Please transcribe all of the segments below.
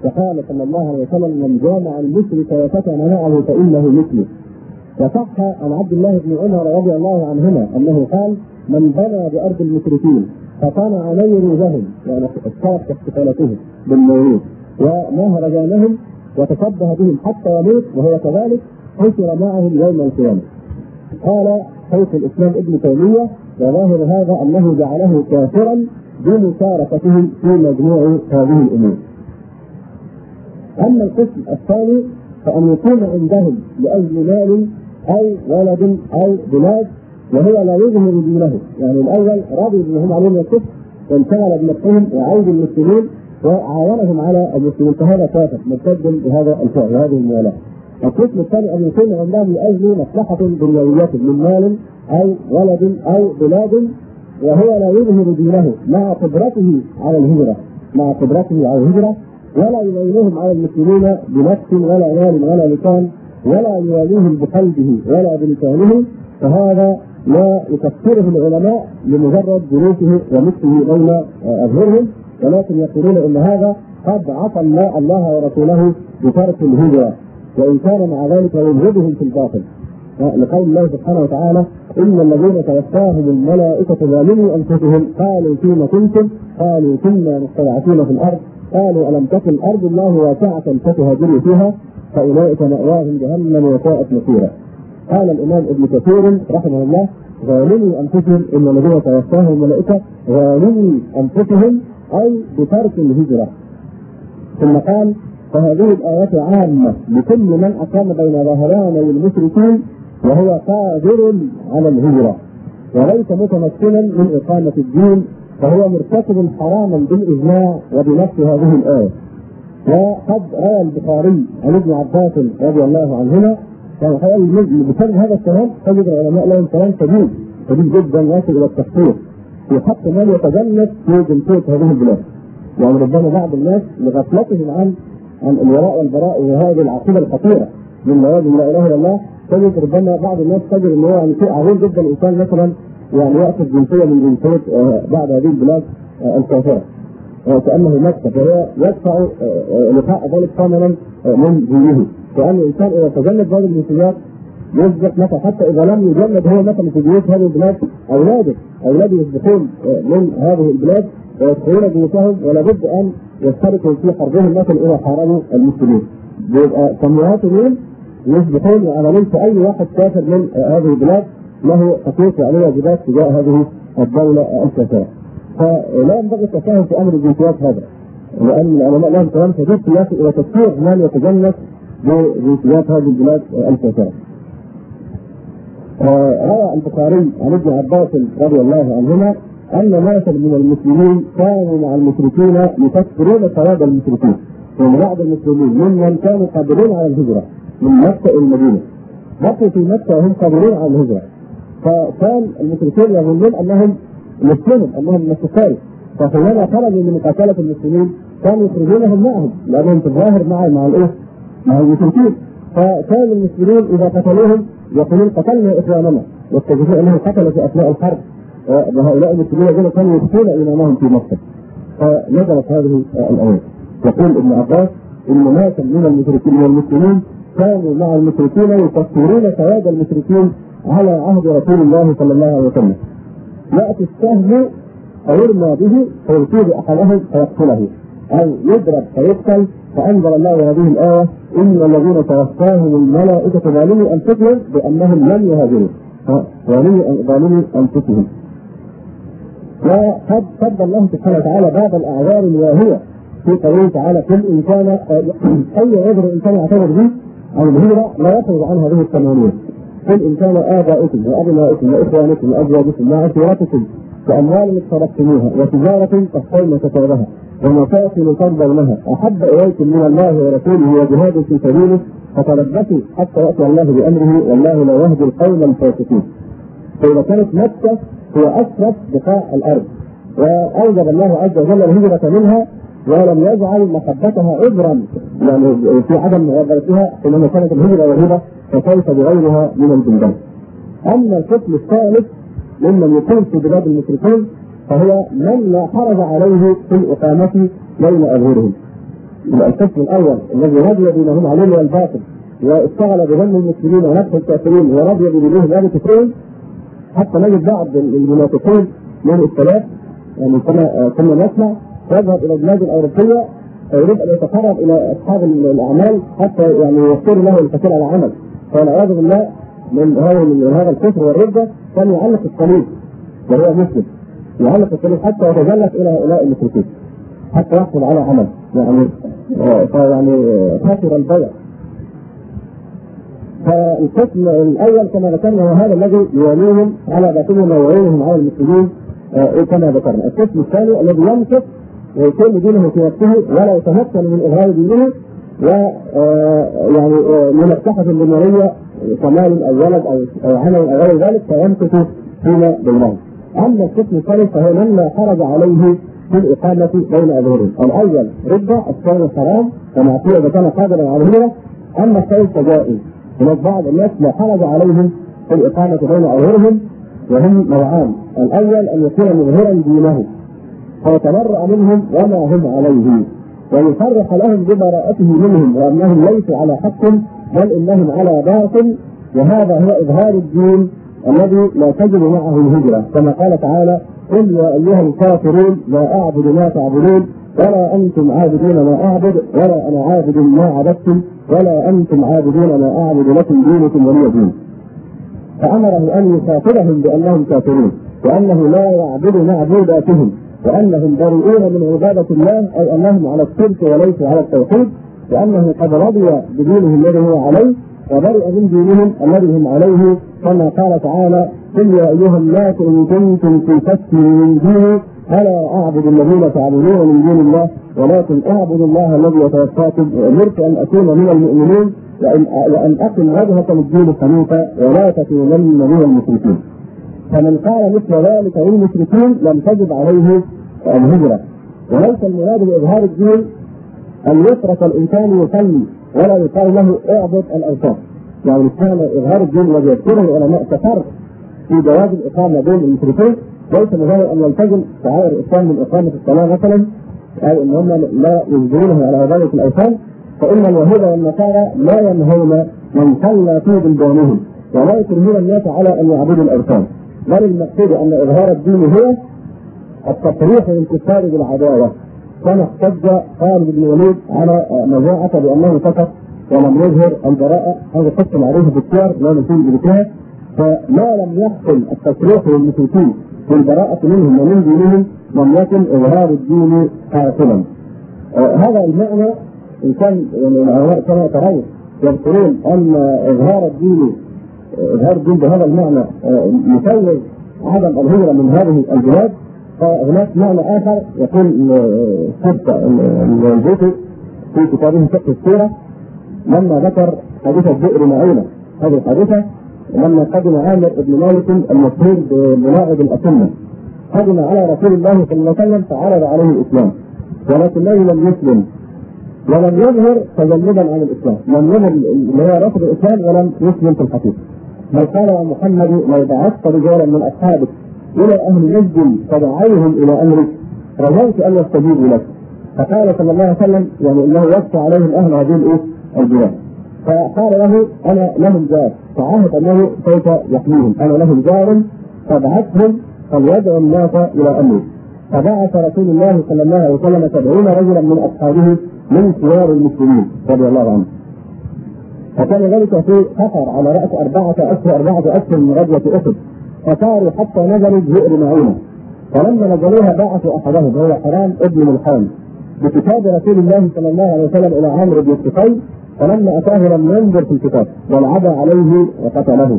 فقال صلى الله عليه وسلم: من جامع المشرك وسكن معه فإنه مثله. وصح عن عبد الله بن عمر رضي الله عنهما أنه قال: من بنى بأرض المشركين فصنع نيروزهم، يعني اشترك احتفالاتهم بالنيروز ومهرجانهم وتشبه بهم حتى يموت وهو كذلك، حشر معهم يوم القيامة. قال شيخ الإسلام ابن تيمية: وظاهر هذا أنه جعله كافرا بمشاركتهم في مجموع هذه الأمور. أما القسم الثاني فأن يكون عندهم لأجل مال أو ولد أو بلاد وهو لا يظهر دينه، يعني الأول رضي بهم عليهم الكفر وانشغل بنفسهم وعود المسلمين وعاونهم على المسلمين، فهذا كافر مرتد بهذا الفعل وهذه الموالاة. القسم الثاني أن يكون عندهم لأجل مصلحة دنيوية من مال أو ولد أو بلاد وهو لا يظهر دينه مع قدرته على الهجرة ولا يعينهم على المسلمين بنفس ولا مال ولا لسان ولا يواليهم بقلبه ولا بلسانه، فهذا لا يكفره العلماء لمجرد جلوسه ومثله بين أظهرهم، ولكن يقولون إن هذا قد عصى الله ورسوله بترك الهجرة، وإن كان مع ذلك يبغضهم في الباطل، لقول الله سبحانه وتعالى: إن الذين توفاهم الملائكة ظالمي أنفسهم قالوا فيما كنتم قالوا كنا مستضعفين في الأرض قالوا ألم تكن أرض الله واسعة فتهاجروا فيها فأولئك مأواهم جهنم وساءت مصيرا. قال الإمام ابن كثير رحمه الله: ظالمي أنفسهم إن الذين توفاهم الملائكة ظالمي أنفسهم أي بترك الهجرة. ثم قال: فهذه الآيات عامة لكل من أقام بين ظهراني المشركين وهو قادر على الهجرة وليس متمكنا من إقامة الدين، فهو مرتكب حراما بالإجماع وبنفس هذه الآية. وقد روى البخاري عن ابن عباس رضي الله عنهما بسبب هذا الكلام تجد العلماء لهم كلام شديد جدا يصل إلى التفسير في حق من يتجنب في جنسية هذه البلاد. يعني ربما بعض الناس لغفلتهم عن الولاء والبراء وهذه العقيدة الخطيرة من لوازم لا إله إلا الله، تجد ربما بعض الناس تجد أنه يعني شيء عظيم جدا الإنسان مثلا يعني يأخذ جنسية من جنسية بعض هذه البلاد الكافرة كأنه مكة، فهو يدفع لقاء ذلك ثمنا من دينه، لأن الإنسان إذا تجنب هذه الجنسيات يثبت مثلا حتى إذا لم يجنب هو مثلا في بيوت هذه البلاد أولاده يسبقون من هذه البلاد ويدخلون بيوتهم ولا بد أن يشتركوا في حربهم مثلا إذا حاربوا المسلمين، بيبقى سمواتهم يسبقون وعملون في أي واحد كافر من هذه البلاد له حقوق وعليه واجبات تجاه هذه الدولة الكافرة. فلا ينبغي التساهل في أمر الجنسيات هذا، لأن العلماء لهم كلام شديد سياسي إلى تكفير من يتجنب بجنسيات هذه البلاد الكافرة. روى البخاري عن ابن عباس رضي الله عنهما أن ناسا من المسلمين كانوا مع المشركين يكفرون ثواب المشركين، ومن بعض المسلمين ممن كانوا قادرين على الهجرة من مكة إلى المدينة، بقوا في مكة وهم قادرين على الهجرة، فكان المشركين يظنون أنهم مسلمون أنهم مسلمين، فحينما خرجوا من مقاتلة المسلمين كانوا يخرجونهم معهم لأنهم في الظاهر مع المشركين، فكان المسلمين إذا قتلوهم يقولون قتلنا إخواننا واستجدوا أنهم قتلوا في أثناء الحرب، وهؤلاء المسلمين الذين كانوا يخفون إمامهم في مكة. فنزلت هذه الآية يقول ابن عباس: إن ناسا من المشركين والمسلمين كانوا مع المشركين يكفرون ثواب المشركين على عهد رسول الله صلى الله عليه وسلم، يأتي السهم فيرمى به فيصيب أحدهم فيقتله أو يضرب فيقتل، فأنزل الله هذه الآية: إن الذين توفاهم الملائكة ظالمي أنفسهم بأنهم لم يهاجروا ظالمي أنفسهم. وقد فضل الله سبحانه وتعالى بعض الأعذار الواهية في قوله تعالى: كل إنسان أي عذر إنسان يعتبر به أو الهجرة لا يخرج عن هذه الثمانية. قل إن كان آباؤكم وأبناؤكم وإخوانكم وأزواجكم وعشيرتكم وأموال اقترفتموها وتجارة تخشون كسادها ومساكن ترضونها أحب إليكم من الله ورسوله وجهاد في سبيله فتربصوا حتى يأتي الله بأمره والله لا يهدي القوم الفاسقين. فإذا كانت مكة هي أشرف بقاع الأرض وأوجب الله عز وجل الهجرة منها ولم يجعل محبتها عذرا يعني في عدم مغادرتها حينما كانت الهجرة واجبة، فكيف بغيرها من البلدان. أما القسم الثالث ممن يكون في بلاد المشركين فهو من لا حرج عليه في الإقامة بين أظهرهم، القسم الاول الذي رضي بما هم عليه من الباطل واشتغل بذم المسلمين ونفس الكافرين ورضي بدينهم لا بكفرهم، حتى نجد بعض المنافقين من السلف يعني كنا نسمع يذهب الى البلاد الاوروبيه ويريد ان يتقرب الى اصحاب الاعمال حتى يعني يختار له الكثير على عمل، فالعياذ بالله من هذا الكفر والرده كان يعلق الصليب وهو مسلم، يعلق الصليب حتى يتجلس الى هؤلاء المشركين حتى يحصل على عمل يعني خسر البيع. فالقسم الاول كما ذكرنا هو هذا الذي يواليهم على باطلهم ويعينهم على المسلمين كما ذكرنا. القسم الثاني الذي يمسك ويكون دينه في نفسه ولا يتمكن من اظهار دينه ويعني منكحه دنيويه كمال او ولد او عمل او غير ذلك فيمسك فيما بينهم. اما القسم الثالث فهو من لا حرج عليه في الاقامه بين اظهرهم. الاول رده، الثاني حرام ومعصيه اذا كان قادرا على الهجره، اما الثالث فجائز. هناك بعض الناس لا حرج عليهم في الاقامه بين اظهرهم وهم نوعان، الاول ان يكون مظهرا دينه فيتبرأ منهم وما هم عليه ويصرح لهم ببراءته منهم وانهم ليسوا على حق بل انهم على باطل، وهذا هو اظهار الدين الذي لا تجد معه الهجره، كما قال تعالى: قل يا ايها الكافرون لا اعبد ما تعبدون ولا انتم عابدون ما اعبد ولا انا عابد ما عبدتم ولا انتم عابدون ما اعبد لكم دينكم ولي دين. فامره ان يخاطبهم بانهم كافرون وانه لا يعبد معبوداتهم وانهم بريئون من عباده الله، اي انهم على الشرك وليسوا على التوحيد، وانه قد رضي بدينه الذي هو عليه وبرئ من دينهم الذي هم عليه، كما قال تعالى: قل يا ايها الناس ان كنتم في شك من ديني فلا اعبد الذين تعبدون من دون الله ولكن اعبد الله الذي يتوفاكم وامرت ان اكون من المؤمنين وان اقم وجهك للدين حنيفا ولا تكونن من المشركين. فمن قال مثل ذلك للمشركين لم تجب عليه الهجره. وليس المراد باظهار الدين ان يترك الانسان يصلي ولا يقال له اعبد الاوثان، يعني كان اظهار الدين الذي يذكره العلماء كفرق في جواز الاقامه بين المشركين، ليس مجرد ان يلتزم شعائر الاسلام من اقامه الصلاه مثلا او ان هم لا يجبرونه على عباده الاوثان، فان اليهود والنصارى لا ينهون من صلى في بلدانهم ولا يكرهون الناس على ان يعبدوا الاوثان، بل المقصود ان اظهار الدين هو التصريح بالكفار بالعداوه، كما احتج خالد بن الوليد على مجاعه بانه سكت ولم يظهر البراءه، هذا قسم عليه بالكفار لا نسيء بذكرها، فما لم يحصل التصريح للمشركين بالبراءه منهم ومن دينهم لم يكن اظهار الدين حاصلا. هذا المعنى ان كان يعني العلماء كما ترون يذكرون ان اظهار الدين بهذا المعنى يسوغ عدم الهجره من هذه البلاد، فهناك معنى اخر يقول الجوتي في كتابه فقه السيره لما ذكر حادثه بئر معونه. هذه الحادثه لما قدم عامر بن مالك المشهور بملاعب الأسنة قدم على رسول الله صلى الله عليه وسلم فعرض عليه الاسلام ولكنه لم يسلم ولم يظهر تجنبا عن الاسلام، لم يظهر اللي هو رفض الاسلام ولم يسلم في الحقيقه، بل قال يا محمد لو بعثت رجالا من اصحابك الى اهل نجد فدعيهم الى امرك رجوت ان يستجيبوا لك، فقال صلى الله عليه وسلم يعني انه يخشى عليهم اهل هذه البلاد، فقال له انا لهم جار، فعهد انه سوف يحميهم، انا لهم جار فبعثهم فليدعوا الناس الى امره، فبعث رسول الله صلى الله عليه وسلم 70 رجلا من اصحابه من كبار المسلمين رضي الله عنهم، فكان ذلك في خطر على راس 4 أشهر من غزوه احد، فصاروا حتى نزلوا بئر معونه، فلما نزلوها بعثوا احدهم وهو حرام ابن ملحان بكتاب رسول الله صلى الله عليه وسلم الى عمرو بن الطفيل، فلما اتاه لم ينظر في الكتاب ولعب عليه وقتله.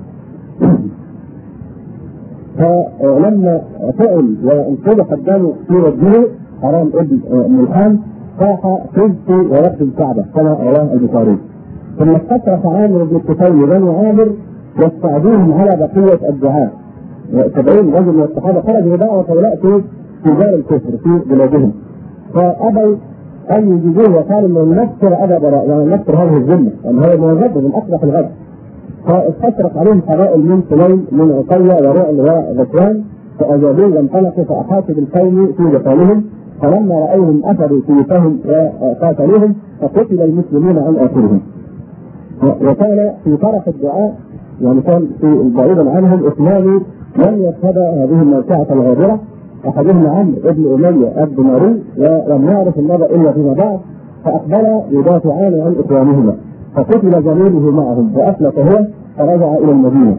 فلما فعل وانقضح الدم في وجهه حرام ابن ملحان صاح خذت ورد الكعبه كما رواه البخاري. ثم استصرخ عامر بن الطفيل بني عامر واستعدوهم على بقيه الدعاء، 70 رجل من الصحابه خرجوا بدعوه هؤلاء في دار الكفر في بلادهم، فابوا ان يجيبوه وقالوا ان نكسر ابا براء يعني نكسر هذه الذمه، يعني هذا من الغد من اقبح الغد. فاستشرق عليهم قبائل من سليم من عطيه ورعل وذكوان فاجابوه وانطلقوا فاحاطوا بالقوم في جفانهم فلما رأوهم أخذوا سيوفهم وقاتلوهم فقتل المسلمون عن آخرهم. وكان في طرف الدعاء يعني كان في بعيدا عنهم اثنان لم يشهدا هذه الموقعة الغابرة، أحدهما عمرو بن أمية الدماري ولم يعرف النبأ إلا فيما بعد، فأقبلا يدافعان عن إخوانهما فقتل زميله معهم وأفلت هو فرجع إلى المدينة.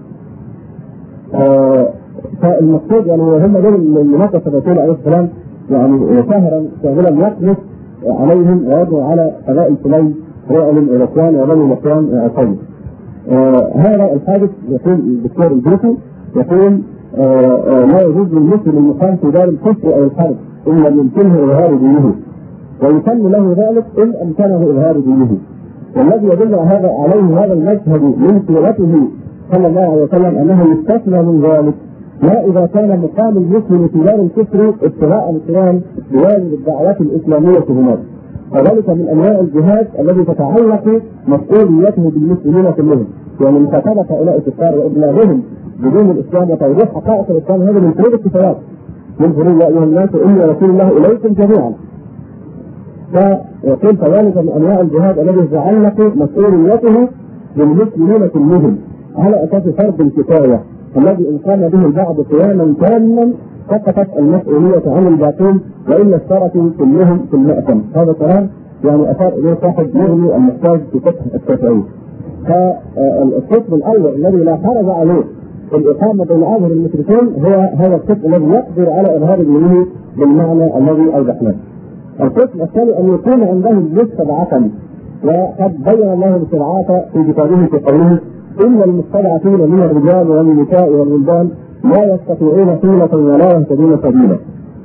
فالمقصود يعني هم دول اللي نقص الرسول عليه السلام يعني شهرا كاملا يقنص عليهم ويدعو على قبائل سليم رؤل الإخوان وبني الإخوان عصيب. هذا الحادث يقول الدكتور البيتي يقول لا يجوز للمسلم المقام في دار الكفر أو الحرب إلا من يمكنه إظهار دينه، ويسن له ذلك إن أمكنه إظهار دينه. والذي يدل عليه هذا المشهد من سيرته صلى الله عليه وسلم أنه يستثنى من ذلك لا إذا كان مقام المسلم في دار الكفر ابتغاء القيام بواجب الدعوات الإسلامية هناك، وذلك من أنواع الجهاد الذي تتعلق مسؤوليته بالمسلمين كلهم، يعني مكاتبة هؤلاء الكفار وإبلاغهم بدون الإسلام وتوضيح حقائق الإسلام هذا من فروض الكفايات. من فروض يا أيها الناس إني رسول الله إليكم جميعا. فيقول كذلك من أنواع الجهاد الذي يتعلق مسؤوليته بالمسلمين كلهم على أساس فرض الكفاية الذي إن قام به البعض قياما تاما سقطت المسؤولية عن الباقين وإلا اشتركوا كلهم في المأثم. هذا كلام يعني أثار إليه صاحب مغني المحتاج في فقه الشافعي. فالقسم الأول الذي لا حرج عليه الإقامة بين أظهر المشركين هو هذا القسم الذي يقدر على إظهار دينه بالمعنى الذي أوضحناه. القسم الثاني أن يكون عندهم مستضعفا، وقد بين الله الاستضعاف في كتابه في قوله إن المستضعفين من الرجال والنساء والولدان لا يستطيعون حيلة ولا يهتدون سبيلا.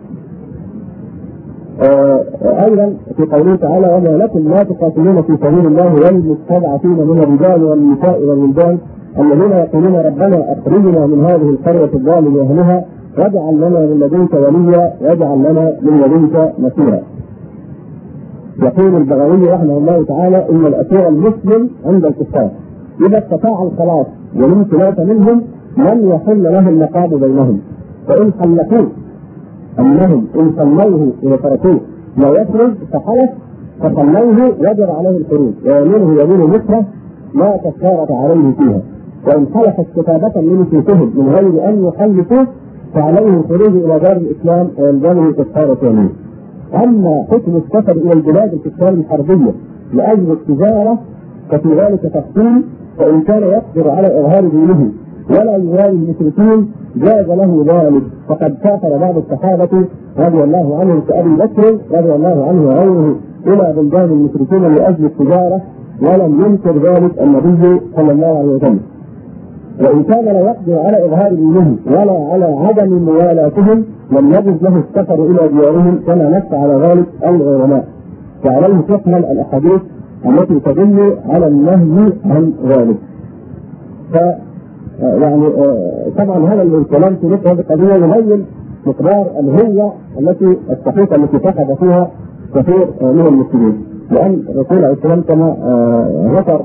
أيضا في قوله تعالى وما لكم لا تقاتلون في سبيل الله والمستضعفين من الرجال والنساء والولدان الذين يقولون ربنا أخرجنا من هذه القرية الظالم أهلها واجعل لنا من لدنك وليا واجعل لنا من لدنك نصيرا. يقول البغوي رحمه الله تعالى إن الأسير المسلم عند الكفار إذا استطاع الخلاص والانفلات منهم لم يحل له النقاب بينهم، فإن خلفوه أنهم إن صلوه وتركوه لا يخرج فخلف فصلوه وجب عليه الخروج ويمينه يمين مكره لا كفارة عليه فيها، وإن خلفت كتابة من نفوسهم من غير أن يخلفوه فعليه الخروج إلى دار الإسلام ويلزمه كفارة يمين. أما حكم السفر إلى البلاد الكفار الحربية لأجل التجارة ففي ذلك تفصيل، فإن كان يقدر على إظهار دينه ولا يوالي المشركين جاز له ذلك، فقد سافر بعض الصحابة رضي الله عنهم كأبي بكر رضي الله عنه وغيره إلى بلدان المشركين لأجل التجارة ولم ينكر ذلك النبي صلى الله عليه وسلم. وإن كان لا يقدر على إظهار دينه ولا على عدم موالاتهم لم يجوز له السفر إلى ديارهم كما نص على ذلك العلماء، فعليه تحمل الأحاديث التي تدل على النهي عن ذلك. يعني طبعا هذا الكلام في مثل هذه القضية يبين مقدار الهوية التي الصحيحة التي فقد فيها كثير من المسلمين، لأن الرسول عليه السلام كما ذكر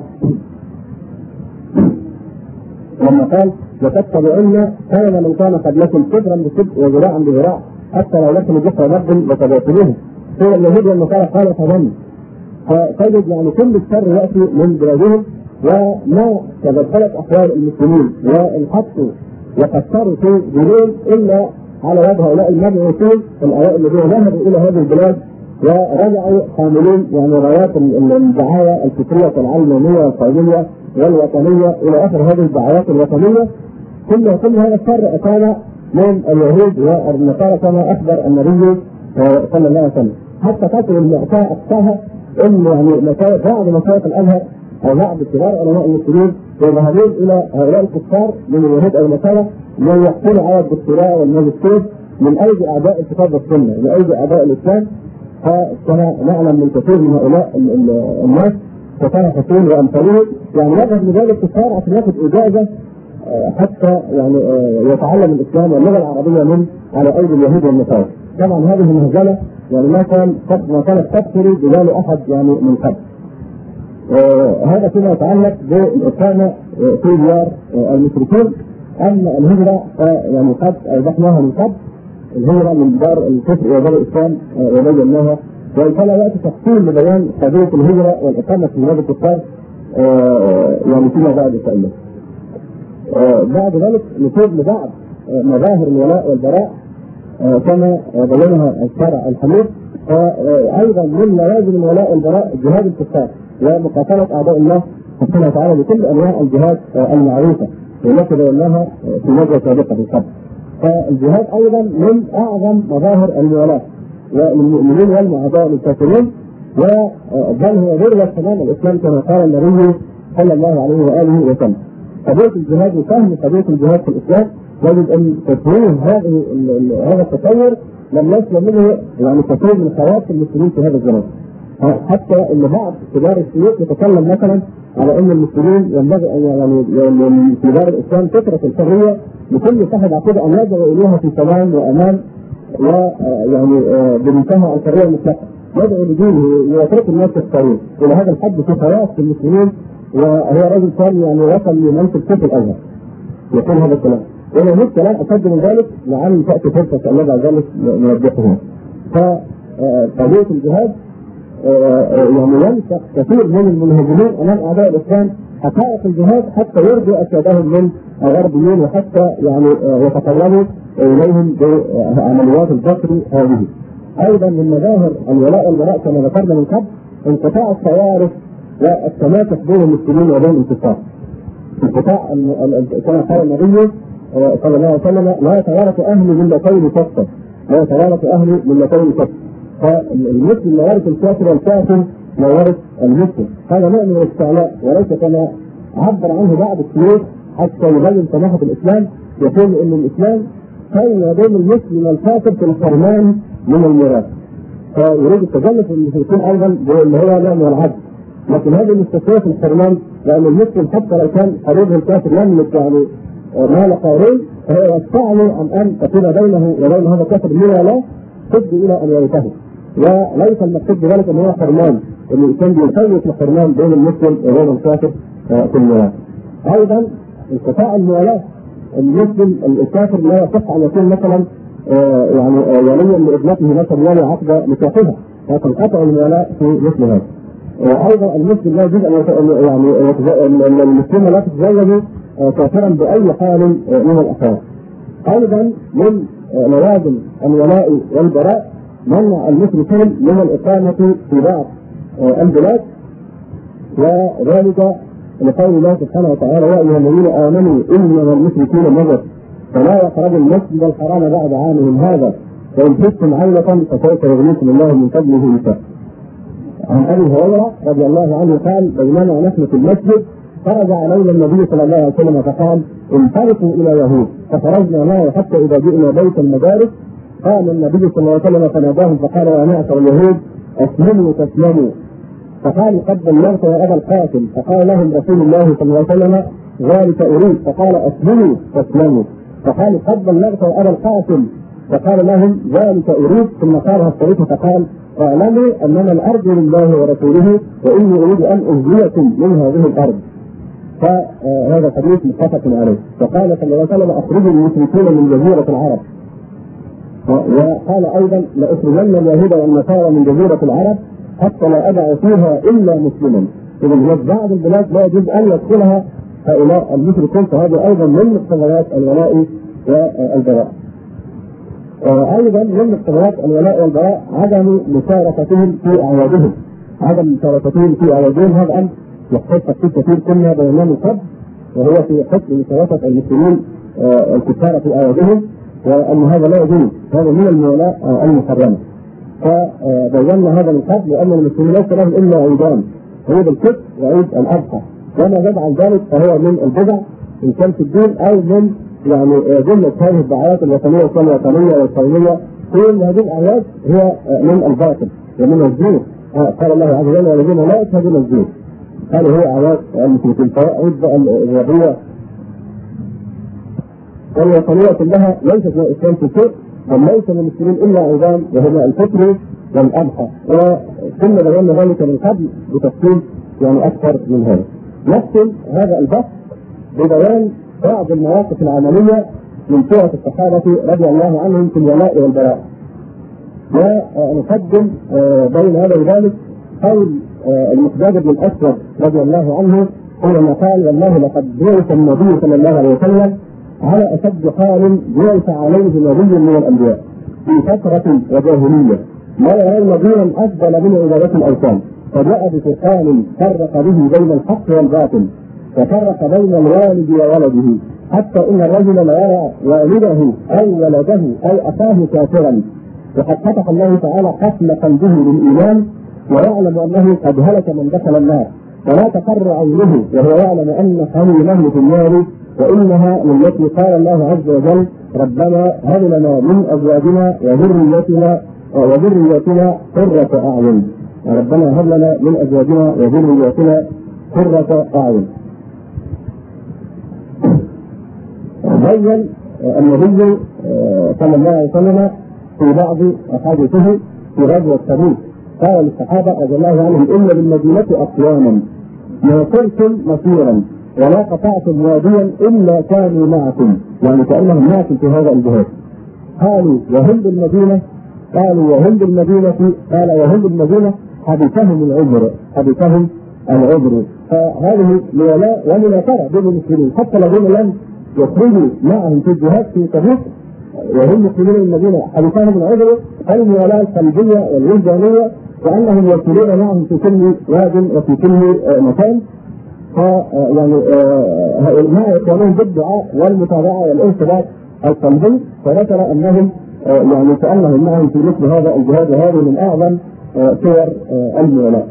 لما قال لتتبعن كان من كان قبلكم كبرا بكبر وذراعا بذراع حتى لو لكم جحر رب لتبعتموه. هو اليهود والنصارى قال فمن، فتجد يعني كل الشر يأتي من بلادهم، وما تبدلت أحوال المسلمين وانحطوا وقصروا في دينهم إلا على يد هؤلاء المبعوثين الأوائل الذين ذهبوا إلى هذه البلاد ورجعوا حاملين يعني رايات الدعاية الفكرية العلمانية والقومية والوطنية إلى آخر هذه الدعايات الوطنية. كل هذا الشر أتانا من اليهود والنصارى كما أخبر النبي صلى الله عليه وسلم، حتى تصل المأساة أقصاها إن يعني بعض مشايخ الأزهر أو بعض كبار علماء المسلمين يذهبون إلى هؤلاء الكفار من اليهود أو النصارى ليحصلوا على الدكتوراه والماجستير من أيدي أعداء الكتاب والسنة، من أيدي أعداء الإسلام. فكما نعلم من كثير من هؤلاء الناس كفار حسين وأمثاله يعني يذهب لذلك الكفار عشان ياخذ إجازة حتى يعني يتعلم الإسلام واللغة العربية من على أيدي اليهود والنصارى. طبعا هذه المهزلة يعني ما كانت تذكر ببال أحد يعني من قبل. هذا فيما يتعلق بالإقامة في ديار المشركين. أما الهجرة يعني قد أوضحناها من قبل، الهجرة من دار الكفر إلى دار الإسلام وبيناها، وإن كان يأتي تفصيل لبيان قضية الهجرة والإقامة في بلاد الكفار يعني فيما بعد إن شاء الله. بعد ذلك نشير لبعض مظاهر الولاء والبراء كما بينها الشرع الحميد. أيضا من لوازم الولاء والبراء جهاد الكفار ومقاتلة أعداء الله سبحانه وتعالى بكل أنواع الجهاد المعروفة والتي بيناها في ندوة سابقة في القبل. فالجهاد أيضا من أعظم مظاهر المولاة للمؤمنين والمعاداء للكافرين، وبل هو ذروة تمام الإسلام كما قال النبي صلى الله عليه وآله وسلم. قضية الجهاد وفهم قضية الجهاد في الإسلام يجب أن تفهم هذا التطور لم يسلم منه يعني كثير من خواص المسلمين في هذا الزمان. حتى ان بعض كبار الشيوخ يتكلم مثلا على ان المسلمين ينبغي ان يعني في دار الاسلام فكره الحريه لكل صاحب عقيده ان يدعو اليها في سلام وامان ويعني بمنتهى الحريه المطلقه، يدعو لدينه ويترك الناس يختارون. الى هذا الحد في خواص المسلمين، وهو رجل كان يعني وصل لمنصب شيخ الازهر يقول هذا الكلام. وانا هناك كلام اشد من ذلك لعل تاتي فرصه ان بعد ذلك نوضحه. فقضيه الجهاد يعني ينشأ كثير من المنهزمين امام اعداء الاسلام حقائق الجهاد حتى يرجع اسيادهم من الغربيين وحتى يعني يتقربوا اليهم بعمليات البصر هذه. ايضا من مظاهر الولاء والبراء كما ذكرنا من قبل انقطاع الصوارف والتماسك بين المسلمين وبين الكفار. انقطاع كما قال النبي صلى الله عليه وسلم لا يتوارث اهل ملتين كفه، لا يتوارث اهل ملتين كفه. فالمسلم لا يرث الكافر والكافر لا يرث المسلم. هذا نوع من الاستعلاء وليس كما عبر عنه بعض الشيوخ حتى يبين سماحه الاسلام، يقول ان الاسلام سوى بين المسلم والكافر في الحرمان من الميراث. فيريد التجلف المشركين ايضا اللي هو نوع من العدل، لكن هذه المستثنيه في الحرمان لان المسلم حتى لو كان قريبه الكافر يملك يعني مال قارون فهو يستعلي عن ان تكون بينه وبين هذا الكافر موالاة تؤدي الى ان يرثه، وليس المقصود بذلك ان هو حرمان، ان الانسان بيفوت الحرمان بين المسلم وبين الكافر في الميراث. ايضا انقطاع الموالاه، المسلم الكافر لا يصح ان يكون مثلا يعني وليا لابنته مثلا ولا عقد نكاحها، فتنقطع الموالاه في مثل هذا. ايضا المسلم لا يجوز ان يعني المسلمه لا تتزوج كافرا باي حال من الاحوال. ايضا من لوازم الولاء والبراء منع المشركين من الاقامه في بعض البلاد، وذلك لقول الله سبحانه وتعالى يا ايها الذين امنوا انما المشركين نجس فلا يقربوا المسجد الحرام بعد عامهم هذا وان خفتم عيلة فسوف يغنيكم الله من فضله ان شاء. عن ابي هريره رضي الله عنه قال بينما نحن في المسجد خرج علينا النبي صلى الله عليه وسلم فقال انطلقوا الى يهود، فخرجنا معه حتى اذا جئنا بيت المدارس قام النبي صلى الله عليه وسلم فناداهم فقال يا معشر اليهود اسلموا تسلموا، فقالوا قد بلغت يا ابا القاسم، فقال لهم رسول الله صلى الله عليه وسلم ذلك اريد، فقال اسلموا تسلموا، فقالوا قد بلغت يا ابا القاسم، فقال لهم ذلك اريد، ثم قالها الطريق فقال اعلموا انما الارض لله ورسوله واني اريد ان انزلكم من هذه الارض. فهذا حديث متفق عليه. فقال صلى الله عليه وسلم اخرجوا المشركين من جزيره العرب، وقال ايضا لاخرجن اليهود والنصارى من جزيره العرب حتى لا ادع فيها الا مسلما. اذا بعض البلاد لا يجوز ان يدخلها هؤلاء المشركون، فهذا ايضا من مقتضيات الولاء والبراء. ايضا من مقتضيات الولاء والبراء عدم مشاركتهم في اعيادهم، عدم مشاركتهم في اعيادهم. هذا امر يحتاج تفصيل كثير كنا بيناه من قبل، وهو في حكم مشاركه المسلمين الكفار في اعيادهم، وان هذا لا يجوز، هذا من المولاة المحرمه. فبينا هذا من قبل لان المسلمين ليس لهم الا عيدان، عيد الفطر وعيد الاضحى، وما زاد عن ذلك فهو من البدع ان كان في الدين او من يعني جمله هذه الدعوات الوطنيه والوطنيه والقوميه. كل هذه الاعياد هي من الباطل ومن الزور. قال الله عز وجل والذين لا يشهدون الزور، هذه هي اعياد المشركين. فعيد الربيع والوطنيه كلها ليست من الاسلام في شيء، بل ليس من المسلمين الا عيدان وهما الفطر والاضحى، وكنا بينا ذلك من قبل بتفصيل يعني اكثر من هذا. نختم هذا البحث ببيان بعض المواقف العمليه من سورة الصحابة رضي الله عنهم في الولاء والبراء. ونقدم بين هذا وذلك قول المقداد بن الأسود رضي الله عنه حينما قال: والله لقد بعث النبي صلى الله عليه وسلم على أشد حال بعث عليه نبي من الأنبياء في فترة وجاهلية لا يرون دينا أفضل من عبادة الأوثان، فجاء بفرقان فرق به بين الحق والباطل، وفرق بين الوالد وولده، حتى إن الرجل لا يرى والده أو ولده أو أخاه كافرا، وقد فتح الله تعالى قسم قلبه للإيمان ويعلم أنه قد هلك من دخل النار، ولا تقر عينه وهو يعلم أن حميمه في النار، وإنها من التي قال الله عز وجل: ربنا هب لنا من أزواجنا وذرياتنا قرة أعين. ربنا هب لنا من أزواجنا وذرياتنا قرة أعين. بين النبي صلى الله عليه وسلم في بعض أحاديثه في غزوة تبوك قال للصحابة رضي الله عنهم: إن بالمدينة أقواما ما صرتم مسيرا ولا قطعتم واديا إلا كانوا معكم، يعني كأنهم معكم في هذا الجهاد. قالوا: وهم بالمدينة؟ قالوا: وهم بالمدينة؟ قال: وهم بالمدينة حبسهم العذر. فهذه ولاء ومناصرة بين المسلمين، حتى الذين لم يخرجوا معهم في الجهاد في تبوك وهم مسلمين المدينة حبسهم العذر، الموالاة القلبية والوجدانية، وأنهم يرسلون معهم في كل واد وفي كل مكان. يعني مع إخوانهم بالدعاء والمتابعة والارتباط القلبي، فذكر أنهم يعني كأنهم معهم في مثل هذا الجهاد، وهذه من أعظم صور الموالاة.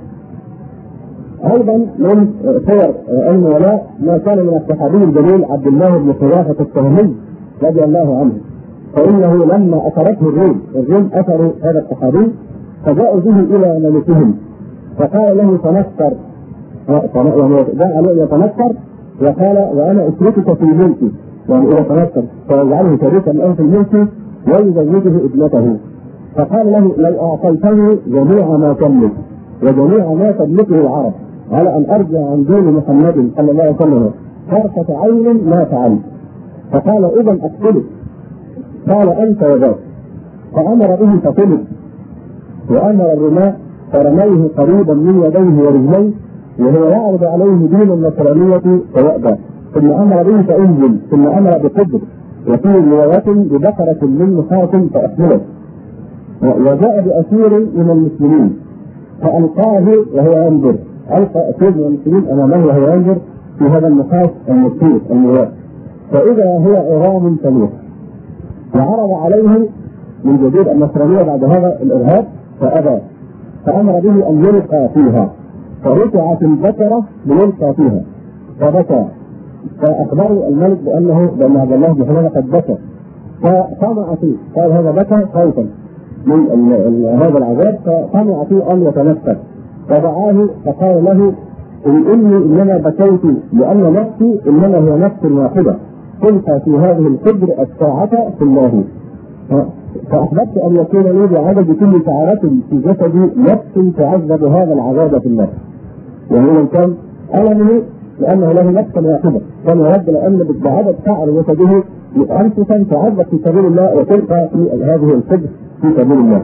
أيضا من صور الموالاة ما كان من الصحابي الجليل عبد الله بن حذافة السهمي رضي الله عنه، فإنه لما أثرته الروم أثروا هذا الصحابي فجاءوا به إلى ملكهم، فقال له: تنصر، يعني جاء عليه يتنصر، وقال: وأنا أشركك في ملكي، يعني إذا تنصر فيجعله شريكا الآن في الملك ويزوجه ابنته. فقال له: لو أعطيته جميع ما تملك وجميع ما تملكه العرب على أن أرجع عن دين محمد صلى الله عليه وسلم طرفة عين ما فعلت. فقال: إذا أقتلك. قال: أنت وذاك. فأمر به فقتل، وأمر الرماة فرميه قريبا من يديه ورجليه وهو يعرض عليه دين النصرانية فيأبى، ثم أمر به فأنزل، ثم أمر بقدر، وفي رواية ببقرة من نحاس فأحمله، وجاء بأسير من المسلمين فألقاه وهو ينظر، ألقى أسير من المسلمين أمامه وهو ينظر في هذا النحاس المسير المواس، فإذا هو عظام سميح، وعرض عليه من جديد النصرانية بعد هذا الإرهاب فأبى، فأمر به أن يلقى فيها، فرفعت البكرة ليلقى فيها فبكى، فأخبروا الملك بأن عبد الله بن حذافة قد بكى، فطمع فيه، قال: هذا بكى خوفا من هذا العذاب، فطمع فيه أن يتنفس، فدعاه فقال له: إني إنما بكيت لأن نفسي إنما هي نفس واحدة تلقى في هذه القدر الساعة في الله، فأحببت أن يكون لي بعدد كل ساعة في جسدي نفس تعذب هذا العذاب في الله. يعني من كان ألمه لأنه له نفس واحدة، كان يرد لأن بعدد شعر جسده أنفسا تعذب في سبيل الله وتلقى في هذه القدر في سبيل الله.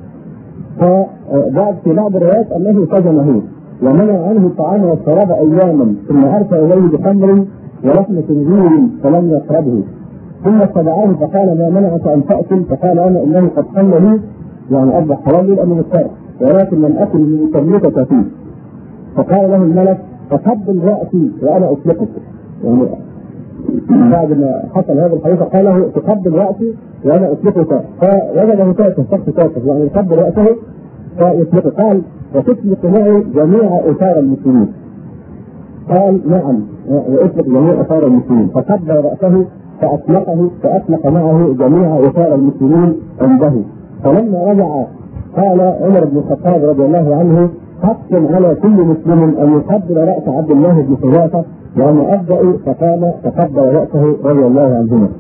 فبعد في بعض الروايات أنه سجنه ومنع عنه الطعام والشراب أياما، ثم أرسل إليه بخمر ولحم خنزير فلم يقربه، ثم استدعاه فقال: ما منعك أن تأكل؟ فقال: أنا إنه قد حل لي، يعني أصبح حلال لي لأنه مسترق، ولكن لم أكل من تملكك فيه. فقال له الملك: فقبل رأسي وأنا أطلقك. يعني بعد ما حصل هذا الحديث قال له: تقبل رأسي وأنا أطلقك، فوجده تأكل شخص تأكل، يعني يقبل رأسه فيطلقه. قال: وتطلق معي جميع أسار المسلمين. قال: نعم، وأطلق جميع أسار المسلمين. فقبل رأسه فأطلق معه جميع أسار المسلمين عنده. فلما رجع قال عمر بن الخطاب رضي الله عنه: حق على كل مسلم أن يقبل رأس عبد الله بن حذافة، وأنا أبدأ. فقام فقبل رأسه رضي الله عنهما.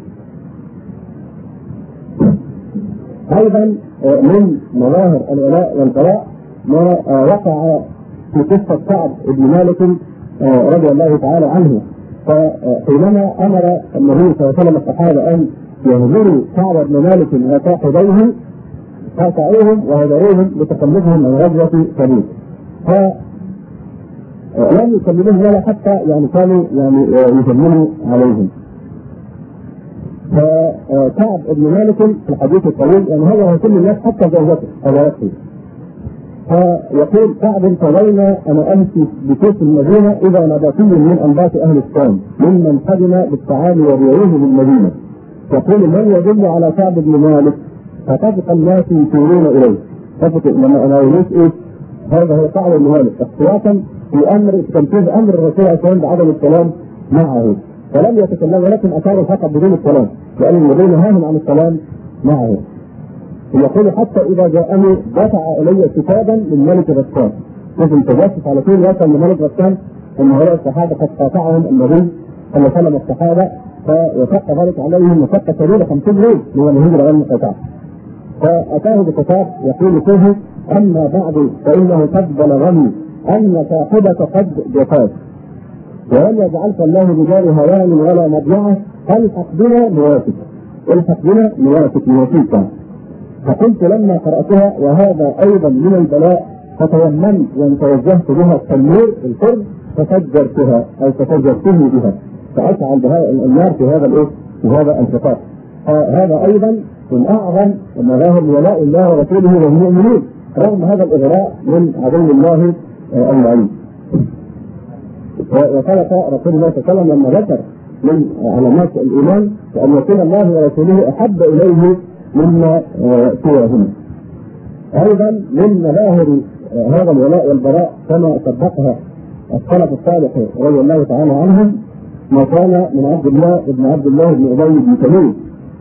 أيضا من مظاهر الولاء والبراء ما وقع في قصة سعد بن مالك رضي الله تعالى عنه، فحينما امر النبي صلى الله عليه وسلم الصحابه ان يهجروا كعب بن مالك وصاحبيه قاطعوهم وهجروهم لتخلفهم من غزوه تبوك. فلم يكلموهم ولا حتى يعني كانوا يعني يسلموا عليهم. فكعب بن مالك في الحديث الطويل يعني هذا كل الناس حتى زوجته أبوته. فيقول كعب: فبين أنا أمشي بسيف المدينة إذا نباتي من أنبات أهل الشام ممن قدم بالطعام وبيعوه بالمدينة، يقول: من يدل على كعب بن مالك؟ فطفق الناس يشيرون إليه. طفق لما أنا يقول إيه؟ هذا هو كعب بن مالك احتياطا في أمر تنفيذ أمر الرسول صلى الله عليه وسلم بعدم الكلام معه، فلم يتكلم ولكن أشار فقط بدون الكلام، لأن النبي نهاهم عن الكلام معه. يقول: حتى إذا جاءني دفع إلي كتابا من ملك غسان. لازم تجسس على طول يصل لملك غسان أن هؤلاء الصحابة قد قاطعهم النبي صلى الله عليه وسلم الصحابة، فيشق ذلك عليهم مشقة شديدة 50 يوم من الهجرة والمقاطعة. فأتاه بكتاب يقول فيه: أما بعد فإنه قد بلغني أن صاحبك قد جفاك ولم يجعلك الله بجار هوان ولا مضيعة، فالحق بنا نوافق، الحق بنا نوافق. فقلت لما قرأتها: وهذا أيضا من البلاء، فتيممت وان توجهت بها التنوير الفرد ففجرتها أو تفجرته بها، فأشعل بها النار في هذا الإيه؟ في هذا الانشقاق. فهذا أيضا من أعظم مظاهر ولاء الله ورسوله والمؤمنين رغم هذا الإغراء من عدو الله العليم. وثبت رسول الله صلى الله عليه وسلم لما ذكر من علامات الإيمان فأن يكون الله ورسوله أحب إليه مما سواهما. أيضا من مظاهر هذا الولاء والبراء كما صدقها السلف الصالح رضي الله تعالى عنهم ما كان من عبد الله بن أبي بن تميم.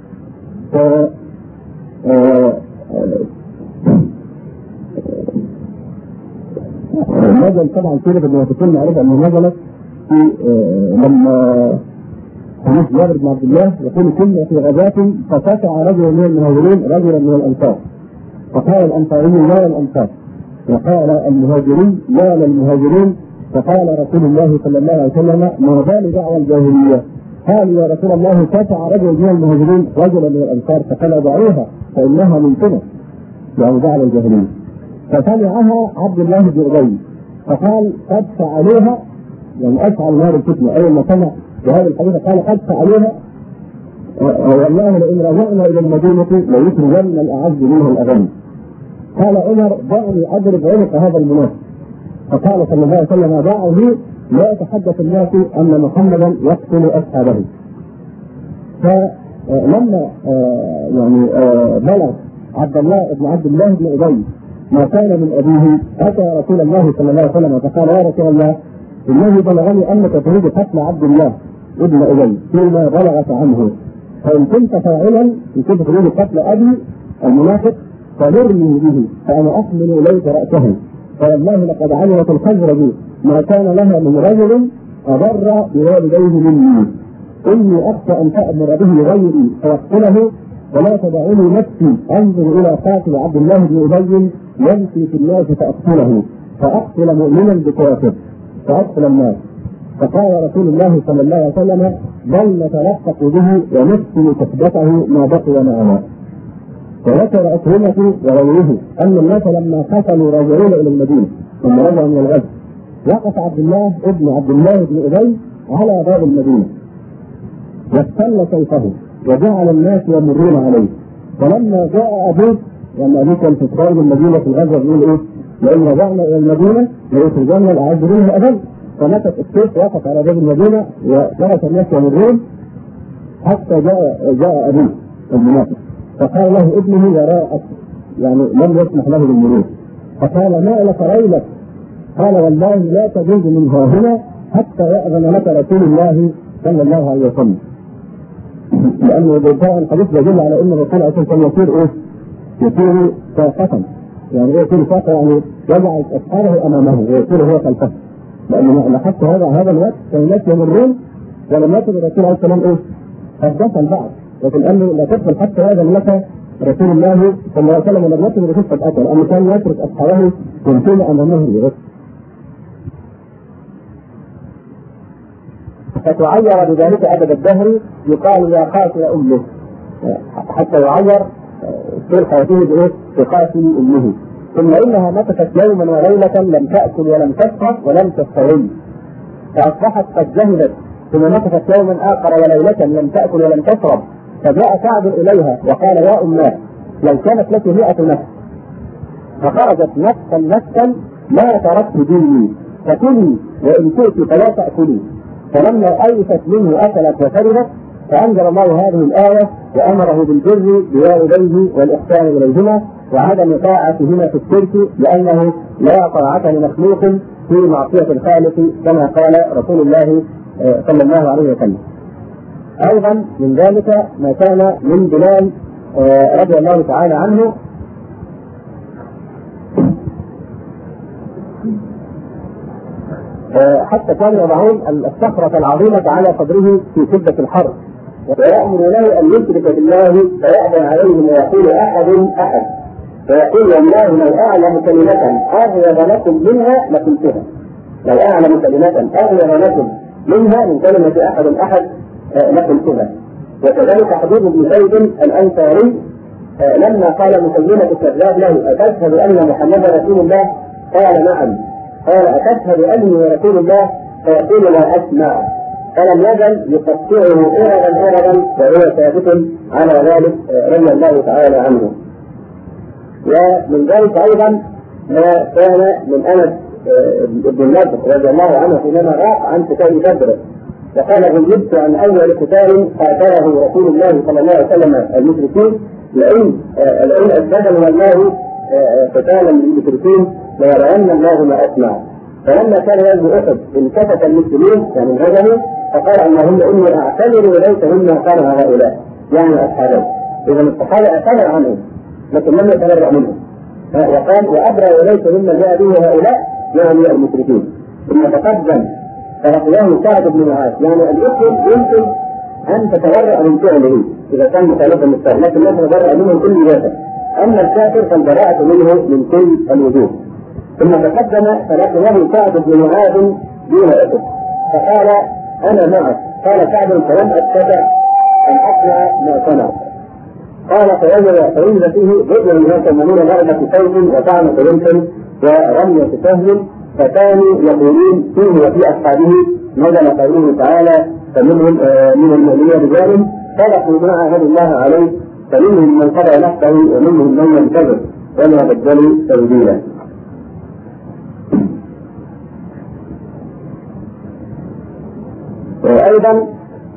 نزل طبعا سورة المنافقين معروف أنه نزلت في لما حديث جابر بن عبد الله يقول: كنا في غزاة فقطع رجل من المهاجرين رجلا من الأنصار، فقال الأنصاري: لا الأنصار، وقال المهاجرين: لا للمهاجرين. فقال رسول الله صلى الله عليه وسلم: ما بال دعوى الجاهلية؟ قال: يا رسول الله قطع رجل من المهاجرين رجلا من الأنصار. فقال: دعوها فإنها منتنة، يعني دعوى الجاهلية. فسمعها عبد الله بن أبي فقال: قد فعلوها، يعني أفعل نار الفتنة. أول ما سمع بهذا الحديث قال: قد فعلوها، والله لئن رجعنا إلى المدينة ليخرجن الأعز منها الأغنى. قال عمر: دعني أضرب عنق هذا المنافق. فقال صلى الله عليه وسلم: دعه لا يتحدث الناس أن محمدا يقتل أصحابه. فلما بلغ عبد الله بن أبي ما كان من أبيه أتى رسول الله صلى الله عليه وسلم فقال: يا رسول الله، إنه بلغني أنك تريد قتل عبد الله ابن أبي فيما بلغت عنه، فإن كنت فاعلا إن كنت تريد قتل أبي المنافق فمرني به فأنا أحمل إليك رأسه، فوالله لقد علمت الخزرج ما كان لها من رجل أضر بوالديه مني، إني أخشى أن تأمر به غيري فيقتله، ولا تدعوني نفسي أنظر إلى قاتل عبد الله بن أبي يمشي في الناس فأقتله، فأقتل مؤمنا بكافر فأقتل الناس. فقال رسول الله صلى الله عليه وسلم: بل نترفق به ونفسي صحبته ما بقي معنا. وذكر أكرمة وغيره أن الناس لما قتلوا راجعون إلى المدينة ثم رجعوا من الغزو وقف عبد الله بن أبي على باب المدينة واستل سيفه وجعل الناس يمرون عليه. فلما جاء أبوه، لما أبوه كان في خارج المدينة في الغزو يقول إيه؟ لئن رجعنا إلى المدينة ليخرجن الأعز منها أبدا. فمسك السيف وقف على باب المدينة وترك الناس يمرون حتى جاء أبوه المنافق، فقال له ابنه وراءك، يعني لم يسمح له بالمرور. فقال: ما لك ريلك؟ قال: والله لا تجوز من هنا حتى يأذن لك رسول الله صلى الله عليه وسلم. لأنه طبعا الحديث يدل على أن الرسول عليه الصلاة والسلام يصير إيه؟ يصير ساقطا، يعني إيه يصير ساقطا؟ يعني يجعل أصحابه أمامه ويصير هو خلفه، لأن حتى هذا الوقت كان الناس يمرون ولم يكن الرسول عليه السلام إيه؟ حدثا بعد، لكن قال له: لا تدخل حتى يأذن لك رسول الله صلى الله عليه وسلم. ولم يكن الرسول قد أتى، لأنه كان يترك أصحابه يمشون أمامه لغيره. فتعير بذلك أبد الدهر، يقال يا قاتل أمه، حتى يعير طول حياته بإيه؟ بقاتل أمه. ثم إنها مكثت يوما وليلة لم تأكل ولم تشرب ولم تستوي، فأصبحت قد جهلت. ثم مكثت يوما آخر وليلة لم تأكل ولم تشرب، فجاء سعد إليها وقال يا أماه لو كانت لك 100 نفس فخرجت نفسا ما تركت ديني فكلي وإن كنت فلا تأكلي. فلما أيست منه أكلت وشربت، فأنزل الله هذه الآية وأمره بالبر بوالديه والإحسان إليهما وعدم طاعتهما في الشرك، لأنه لا طاعة لمخلوق في معصية الخالق كما قال رسول الله صلى الله عليه وسلم. أيضا من ذلك ما كان من بلال رضي الله تعالى عنه، حتى كانوا يضعون الصخرة العظيمة على صدره في شدة الحر، ويأمر له أن يشرك بالله فيأذن عليهم ويقول أحد أحد، فيقول والله لو أعلم كلمة أغيظ لكم منها لقلتها، لو أعلم كلمة أغيظ لكم منها من كلمة أحد أحد لقلتها. وكذلك حبيب بن زيد الأنصاري لما قال مسلمة الكذاب له أتشهد أن محمدا رسول الله؟ قال نعم. قال أتشهد أني رسول الله؟ فيقول لا أسمع. فلم يزل يقطعه إردا وهو ثابت على ذلك رضي الله تعالى عنه. ومن ذلك أيضا ما كان من أنس بن النضر رضي الله عنه حينما راق عن قتال بدر وقال غلبت عن أول قتال قاتله رسول الله صلى الله عليه وسلم المشركين، لئن أشهدنا الله قتالا للمشركين ليرين الله ما أسمع. فلما كان يوم أحد التفت المسلمين يعني انهزموا فقال اللهم إني أعتذر وليس مما كان هؤلاء يعني أصحابه. إذا الصحابة اعتذر عنهم لكن لم يتبرأ منهم، وقال وأبرأ وليس مما جاء به هؤلاء يعني المشركين. ثم تقدم فرقياه سعد بن معاذ، يعني المسلم يمكن أن تتبرأ من فعله إذا كان مخالفا للشرع، لكن لا تتبرأ منه من كل ذاته. أما الكافر فالبراءة منه من كل الوجوه. ثم تقدم فلقيه سعد بن معاذ دون أحد فقال أنا معك. قال سعد فلم أستطع أن أصنع ما صنع. قال فوجد فيه ضد من يسمون ضربة سيف وطعنة رمح ورمية سهم، فكانوا يقولون فيه وفي أصحابه نزل قوله تعالى فمنهم من المؤمنين رجال صدقوا ما عاهدوا الله عليه فمنهم من قضى نفسه ومنهم من ينتظر وما بدلوا تبديلا. وأيضا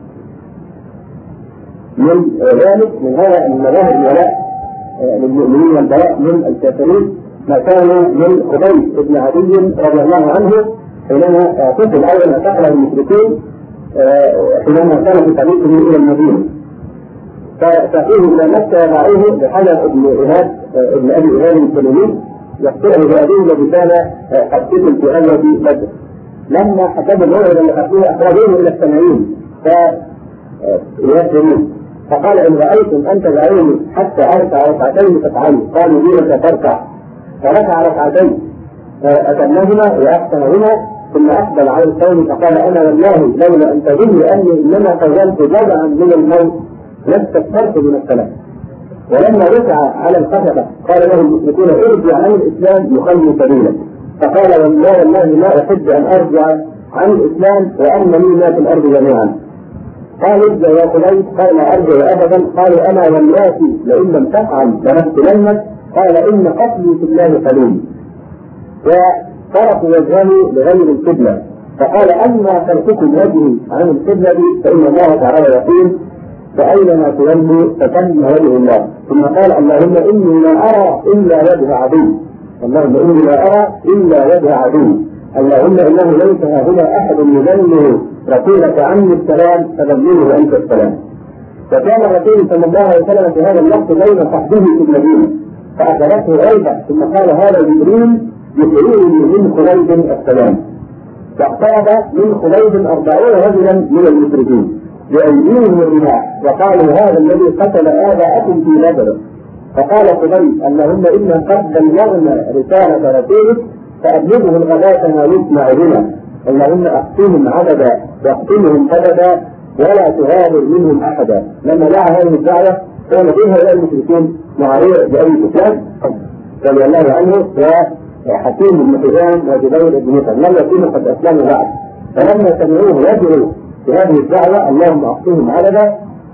من ذلك من هذا المظاهر الولاء للمؤمنين والبراء من الكافرين ما كان من خبيب بن عدي رضي الله عنه حينما قتل أول ما دخل المشركين حينما كان في طريقه إلى المدينة، فساقوه إلى مكة يضعوه بحجر ابن أبي إيهاب السلمي يقتله بأبيه الذي كان قد قتل في أول بدر. لما حسب الموعد اللي قتلوه أخرجوه إلى السمعين فيسلمون، فقال إن رأيتم أن تدعوني حتى أركع ركعتين فافعلوا. قالوا دينك تركع، فركع ركعتين فأتمهما وأحسنهما ثم أقبل على القوم فقال أنا والله لولا أن تظنوا أني إنما قومت جزعا من الموت لاستكثرت من الصلاة. ولما ركع على الخشبة قال له المشركون ارجع عن الإسلام يخلي سبيلك، فقال والله ما أحب أن أرجع عن الإسلام وأنني ما في الأرض جميعا. قال ارجع يا قليل، قال لا أرجع أبدا. قالوا أنا والله لئن لم تفعل لنقتلنك. قال إن قتلي في الله قليل. وصرفوا وجهه لغير القبلة فقال أما صرفكم وجهي عن القبلة فإن الله تعالى يقول فأينما تولوا فثم وجه الله. ثم قال اللهم إني لا أرى إلا وجه عدو، اللهم إني لا أرى إلا وجه عدو، اللهم إنه ليس هنا أحد يبلغ رسولك عني السلام فبلغه أنت السلام. فكان الرسول صلى الله عليه وسلم في هذا الوقت بين صحبه في المدينة فأخذته غيبة ثم قال هذا جبريل يقرئني من خليد السلام. فاقترب من خليد 40 رجلا من المشركين بأيديهم الرماح وقالوا هذا الذي قتل آباءكم في بدر. فقال خليد اللهم إنا قد بلغنا رسالة رسولك فأبلغه الغداة ما يسمع بنا، اللهم أحصهم عددا واقتلهم أبدا ولا تغادر منهم أحدا. لما دعا هذه الدعوة كان فيها إلى المشركين معاوية بأبي سفيان رضي الله عنه وحكيم بن حزام وجبير بن مطعم لم يكونوا قد أسلموا بعد، فلما سمعوه يدعو في هذه الدعوة اللهم أقتلهم عددا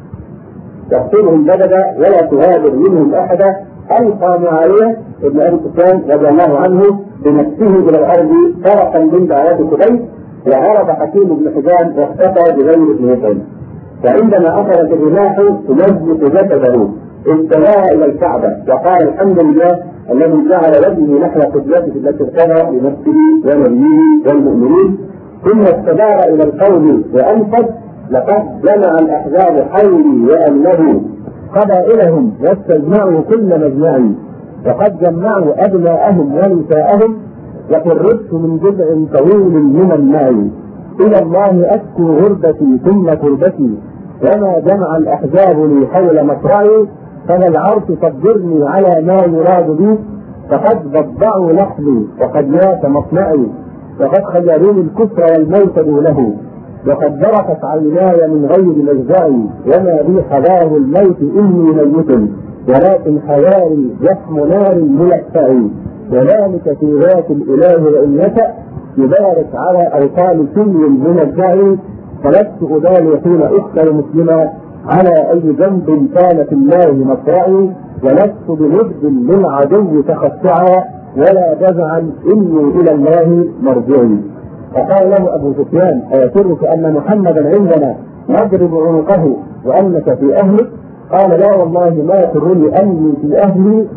واقتلهم بددا ولا تغادر منهم أحدا، ألقى معاوية بن أبي سفيان رضي الله عنه بنفسه إلى الأرض فرقا من دعوات قبيل، وهرب حكيم بن حزام واختفى بغير بن مطعم. فعندما أخذت الرماح تمزق جسده استوى إلى الكعبة وقال الحمد لله الذي جعل وجهه نحو قبلته التي ارتضى لنفسه ونبيه والمؤمنين، ثم استدار إلى القوم وأنفذ لقد جمع الأحزاب حولي وأنه قبائلهم واستجمعوا كل مجمع وقد جمعوا أبناءهم ونساءهم وقربت من جذع طويل من الماء إلى الله أشكو غربتي ثم كربتي وما جمع الأحزاب لي حول مصرعي فلا العرش صبرني على ما يراد بي فقد ضبعوا لحمي وقد مات مصنعي وقد خيروني الكفر والموت دونه وقد برقت عيناي من غير مجزعي وما بي حذار الموت إني ميت ولكن حياري يحم نار ملفعي وذلك في ذات الإله وإن يشأ يبارك على أوطان كل منزعي فلست أبالي حين أقتل مسلما على أي ذنب كان في الله مصرعي ولست بمجد للعدو تخشعا ولا جزعا إني إلى الله مرجعي. فقال له أبو سفيان أيسرك أن محمدا عندنا نضرب عنقه وأنك في أهلك؟ قال لا والله ما يسرني أني في أهلي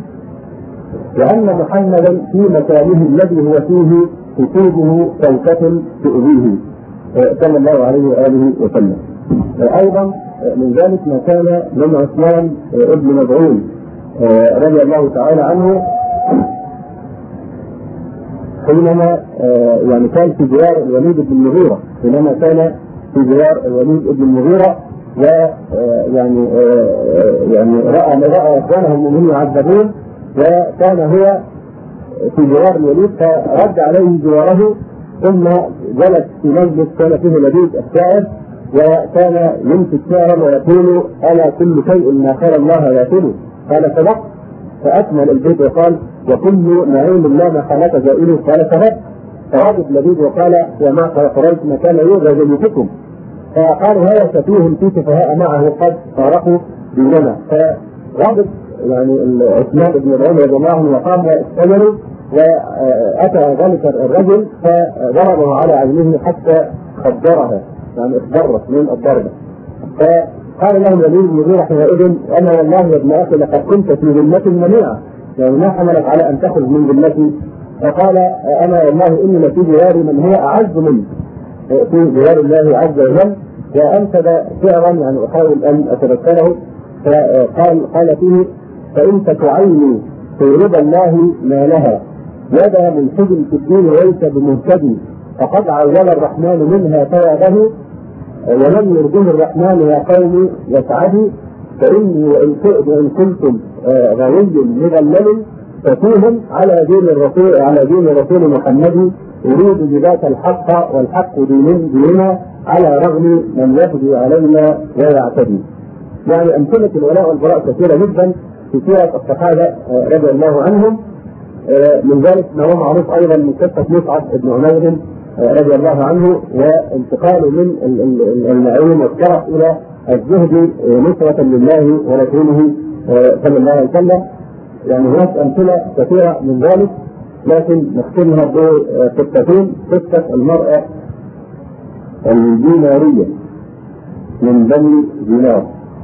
وأن محمدا في مكانه الذي هو فيه تصيبه شوكة تؤذيه صلى الله عليه وآله وسلم. أيضا من ذلك ما كان من عثمان ابن مظعون رضي الله تعالى عنه حينما يعني كان في جوار الوليد بن المغيرة، حينما كان في جوار الوليد بن المغيرة ويعني يعني رأى إخوانه المؤمنين يعذبون وكان هو في جوار الوليد فرد عليه جواره ثم جلس في مجلس كان فيه لبيد الشاعر وكان يمسك شعرا ويقول ألا كل شيء ما خلى الله يأكله؟ قال صدق، فأكمل البيت وقال وكل نعيم لا محالة زائله قال صدق، فغضب لبيد وقال وما قريش ما كان يوغى جميعكم، فقالوا هذا سفيه في سفهاء معه قد فارقوا ديننا، فغضب يعني عثمان بن مظعون رضي الله عنه وقام واستمروا وأتى ذلك الرجل فضربه على عينه حتى خدرها يعني اخضرت من الضربة. فقال له الوليد بن المغيرة حينئذ أنا والله يا ابن أخي لقد كنت في ذمة منيعة يعني ما حملك على أن تخرج من ذمتي؟ فقال أنا والله إني لفي جواري من هو أعز مني في جوار الله عز وجل، وأنشد شعرا يعني أحاول أن أتذكره فقال فيه فإن تعيني في رضا الله ما لها يدا من حزن في الدين ليس بمهتدي فقد عوّل الرحمن منها ثوابه ولم يرده الرحمن يا قوم يسعدي فإني وإن كنتم غوي مذلل ففيهم على دين الرسول محمد يريد جبات الحق والحق ديننا على رغم من يفدي علينا ويعتدي. يعني أمثلة الولاء والبراء كثيرة جدا في سيرة الصحابة رضي الله عنهم. من ذلك ما هو معروف أيضا من قصة مصعب بن عمير رضي الله عنه وانتقاله من النعيم والشرف إلى الزهد نصرة لله ورسوله صلى الله عليه وسلم. يعني هناك أمثلة كثيرة من ذلك لكن نختمها بقصتين. قصة المرأة الدينارية من بني دينار.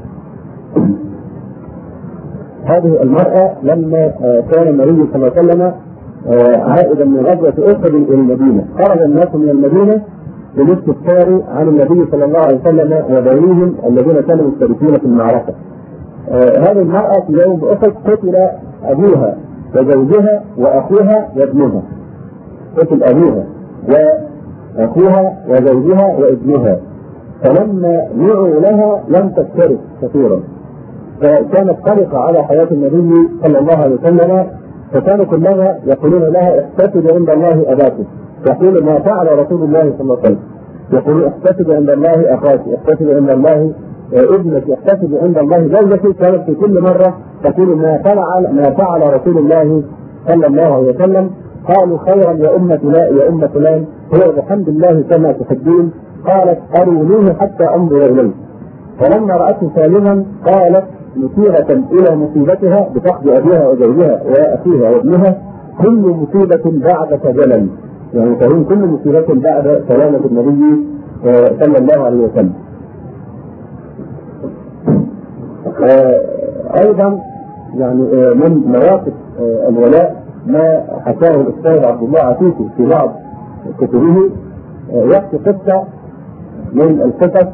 هذه المرأة لما كان النبي صلى الله عليه وسلم عائدا من غزوة أحد إلى المدينة خرج الناس من المدينة للاستفسار عن النبي صلى الله عليه وسلم وبنيهم الذين كانوا مشتركين في المعركة. هذه المرأة في يوم أحد قتل أبوها وزوجها وأخوها وابنها. قتل أبوها وأخوها وزوجها وابنها، فلما دعوا لها لم تفترق كثيرا، فكانت قلقة على حياة النبي صلى الله عليه وسلم، فكانوا كلها يقولون لها احتسب عند الله أباكم، يقول ما فعل رسول الله صلى الله عليه وسلم. يقول احتسب عند الله اخاك، احتسب عند الله ابنك، احتسب عند الله زوجتي. كانت في كل مره تقول ما فعل رسول الله صلى الله عليه وسلم. قالوا خيرا يا أمة لا يا أمة فلان، هو بحمد الله كما تحبين. قالت أرونيه حتى أنظر إليه. فلما رأته سالما قالت مثيرة إلى مصيبتها بفقد أبيها وزوجها وأخيها وابنها: كل مصيبة بعد فجلا، يعني فهم كل مصيبة بعد سلامة النبي صلى الله عليه وسلم. أيضا يعني من مواقف الولاء ما حكاه الأستاذ عبد الله عفيفي في بعض كتبه، يحكي قصة من القصص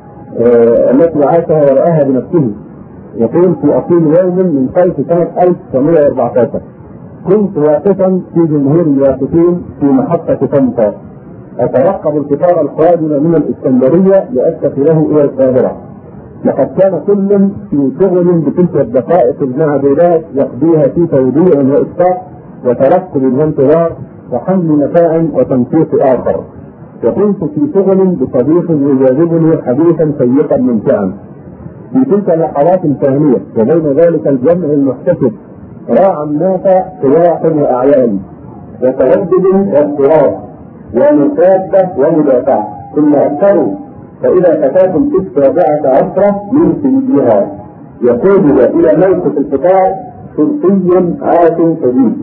التي عاشها ورآها بنفسه. يقول: في أصيل يوم من صيف سنة 1914 كنت واقفا في جمهور الواقفين في محطة طنطا أترقب القطار القادم من الإسكندرية لأستقبله إلى القاهرة. لقد كان كل في شغل بتلك الدقائق المعدودات يقضيها في توديع وإسقاط وترقب وانتظار وحمل متاع وتنسيق آخر. وكنت في شغل بصديق يجاذبني حديثا شيقا ممتعا. في تلك اللحظات ثانية وبين ذلك الجمع المحتسب راعى الناس سياح وأعيان وتردد واضطراب ومكابة ومدافعة، ثم أكثروا فإذا فتاة في 17 من سنيها يقودها إلى موقف القطار شرطي عاش شديد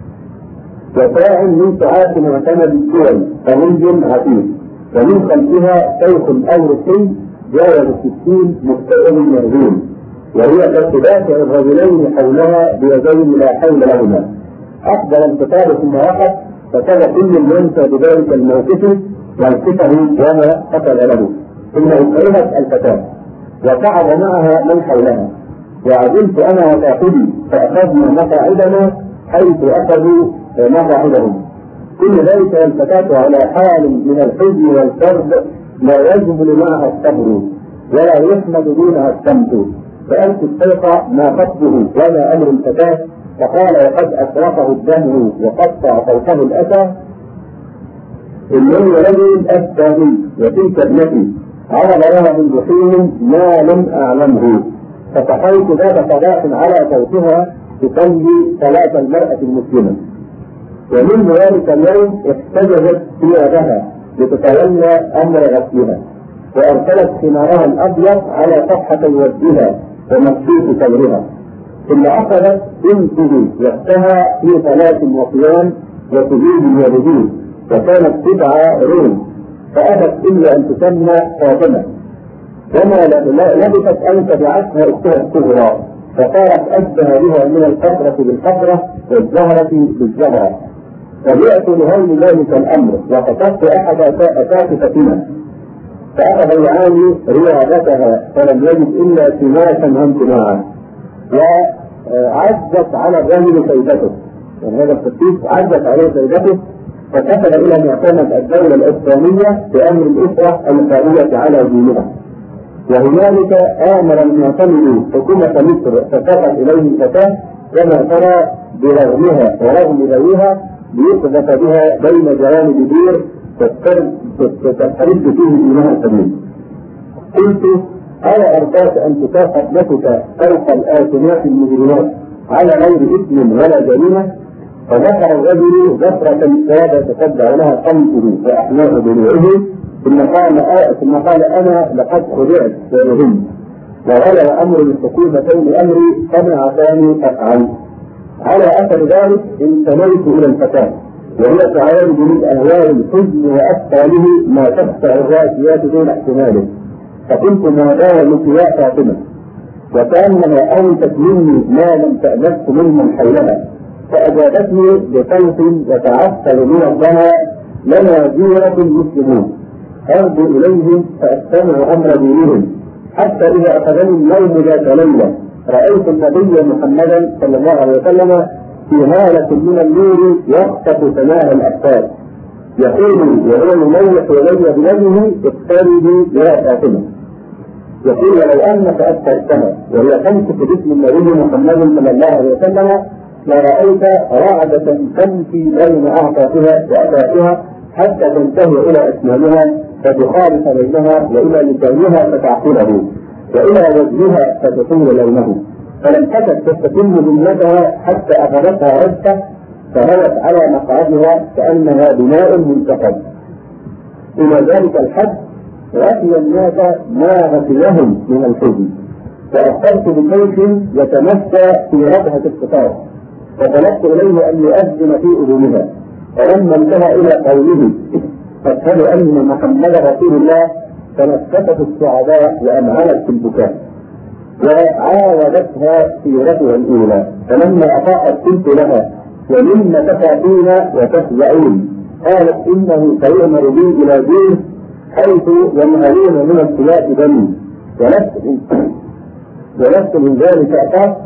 وساع من ساعات معتمد الدول قوي عتيق، ومن خلفها شيخ أو رقي جاوز 60 مستقل مرهون، وهي كتبات الرجلين حولها بيدين لا حول لهما. أقبل القطار ثم وقف، فكان كل ينسى بذلك الموقف موقفه وما قتل له، ثم أكرهت الفتاة وقعد معها من حولها، وعزلت أنا وصاحبي فأخذنا مقاعدنا حيث أخذوا مقاعدهم. كل ذلك الفتاة على حال من الحزن والكرب لا يجبل معها الصبر ولا يحمد دونها الصمت. فأنت الشيخ ما خطبه ولا أمر الفتاة، فقال: وقد أسرقه الدم وقطع صوته الأسى إنه رجل أفتاني وتلك ابنتي عرض لها من جحيم ما لم أعلمه، فسقيت ذات صداق على صوتها تصلي صلاة المرأة المسلمة. ومن ذلك اليوم احتجزت ثيابها لتتولى أمر غسلها، وأرسلت خمارها الأبيض على صفحة وجهها ومكشوف صدرها، ثم أخذت تنتهي وقتها في صلاة وصيام وسجود ورجود، وكانت 9 روم، فأبت إلا أن تسمى فاطمة، وما لبثت أن تبعتها أختها الصغرى، فصارت أشبه بها من القطرة بالقطرة والزهرة بالزهرة. فجئت لهول ذلك الأمر وقصدت أحد أساتذتنا فأخذ يعاني رياضتها فلم يجد إلا سماشا وامتناعا، وعزت على الرجل سيدته، يعني هذا القسيس عزت عليه سيدته، فكتب إلى معتمد الدولة الإسلامية بأمر الأسرة الخارجة على دينها. وهنالك آمر المعتمد حكومة مصر فسقط إليه الفتاة كما ترى برغمها ورغم ذويها ليقذف بها بين جوانب بير تسترد فيه إيمان سبيل. قلت: ألا أرضاك أن تكافئ نفسك فوق الآثمات المجرمات على غير إثم ولا جريمة؟ فذكر الرجل ذكرة كاد تتبع لها قلبه وأحلاه ضلوعه، ثم قال: أنا لقد خدعت ورهنت، وغلب أمر الحكومتين أمري فما عساني أفعل. على أثر ذلك انتميت إلى الفتاة وهي تعالج من أهوال الحزن وأثقاله ما تخفى الراسيات دون احتماله، فقلت: ما بالك يا فاطمة؟ وكأنها أنست مني ما لم تأنست ممن حولها، فأجابتني بصوت يتعثر من الضوء: لنا جيرة مسلمون أرجو إليهم فأستمع أمر دينهم، حتى إذا أخذني النوم ذات ليلة رأيت النبي محمدا صلى الله عليه وسلم في هالة من النور يخطف سماء الأفكار يقول وهو يميح إلي بيده: اقتربي يا فاطمة. يقول: ولو أنك أبصرتها وهي تمسك باسم النبي محمد صلى الله عليه وسلم لرأيت رعدة تمشي بين أعطافها وأفاقها حتى تنتهي إلى أسنانها، فتخالف بينها، وإلى لسانها فتعقله، وإلى وجهها فتطول لونه، فلم تكد تستتم ذمتها حتى أخذتها رجفة فهوت على مقعدها كأنها بناء منتقد. إلى ذلك الحد غفل الناس ما غفلهم من الحزن، فأخرت بسيف يتمشى في ربهة القطار، فطلبت إليه أن يؤذن في أذنها، فلما انتهى إلى قوله فاشهد أن محمدا رسول الله تنفست السعداء وأمهلت في البكاء، وعاودتها سيرتها الأولى، فلما أطاعت قلت لها ومما تخافين وتفزعون؟ قالت إنه سيؤمر بي إلى دين حيث ينهلون من السلاح بني، ولست من ذلك أخاف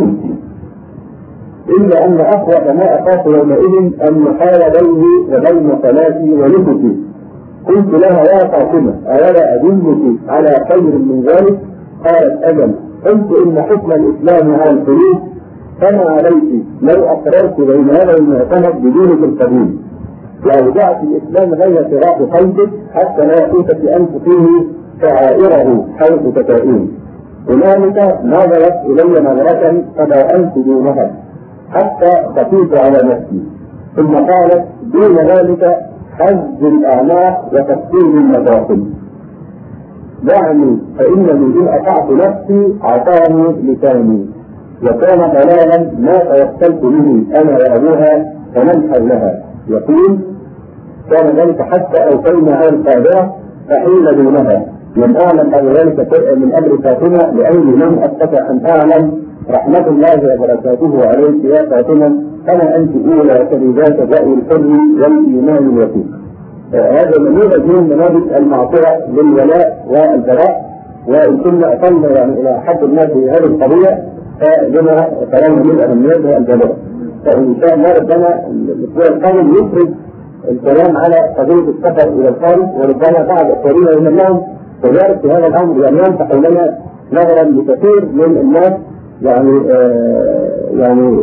إلا أن أخوف ما أخاف يومئذ أن يحال بيني وبين صلاتي ونسكي. قلت لها يا فاطمة أولا أدلك على خير من ذلك؟ قالت أجل. قلت إن حكم الإسلام على الخلود، فما عليك لو أقررت بين هذا المعتمد بدونك القديم، وأوجعت الإسلام غير فراق قلبك حتى لا يفوتك أن تقيمي شعائره حيث تكائين. هنالك نظرت إلي نظرة فبأنت دونها حتى خفيت على نفسي، ثم قالت دون ذلك حز الأعناق وتفصيل المداخل. دعني فإنني إن أطعت نفسي أعطاني لساني، وكان ضلالا ما توكلت به أنا وأبوها فمن حولها. يقول كان ذلك حتى أوفينا على القادرة فحيل دونها، لم أعلم أن ذلك شيئا من أمر فاطمة لأني لم أستطع أن أعلم رحمة الله وبركاته عليك يا فاطمة، كما أنت أولى كلمات الرأي الحر والإيمان الوثيق. هذا نموذج من نماذج المعطية للولاء والبراء، وإن كنا أقلنا يعني إلى حد ما في هذه القضية فلما ترون من أهميتها الجبر. فإن شاء الله ربنا الأسبوع القادم يفرد الكلام على قضية السفر إلى الخارج، وربما بعض الأخرين من لهم تجارب في هذا الأمر، لأن ينفع لنا نظرا لكثير من الناس يعني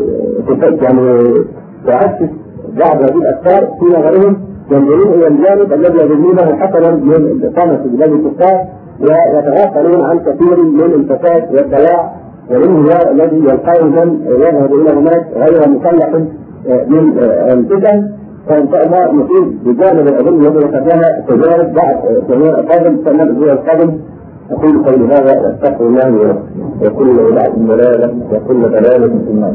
تعكس بعض هذه الأفكار في نظرهم، ينظرون إلى الجانب الذي يظنونه حسنا من الإقامة في بلاد الكفار، ويتغافلون عن كثير من الفساد والضياع والانهيار الذي يلقاه من يذهب إلى هناك غير مكلف من الفتن. فإن شاء الله نصيب بجانب الأظن الذي يتفاها تجارب بعد الأسبوع القادم. فمن الأسبوع القادم أقول قولي هذا وأستغفر الله وكل بدعة ضلالة وكل ضلالة في النار.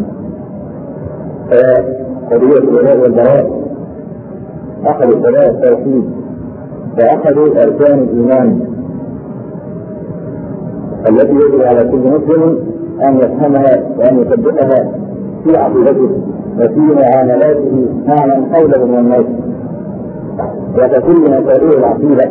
قضية الولاء والبراء أحد البراء التوحيد وأحد أركان الإيمان التي يجب على كل مسلم أن يفهمها وأن يطبقها في عقيدته وفي معاملاته مع من حوله من الناس، وككل مسائل العقيدة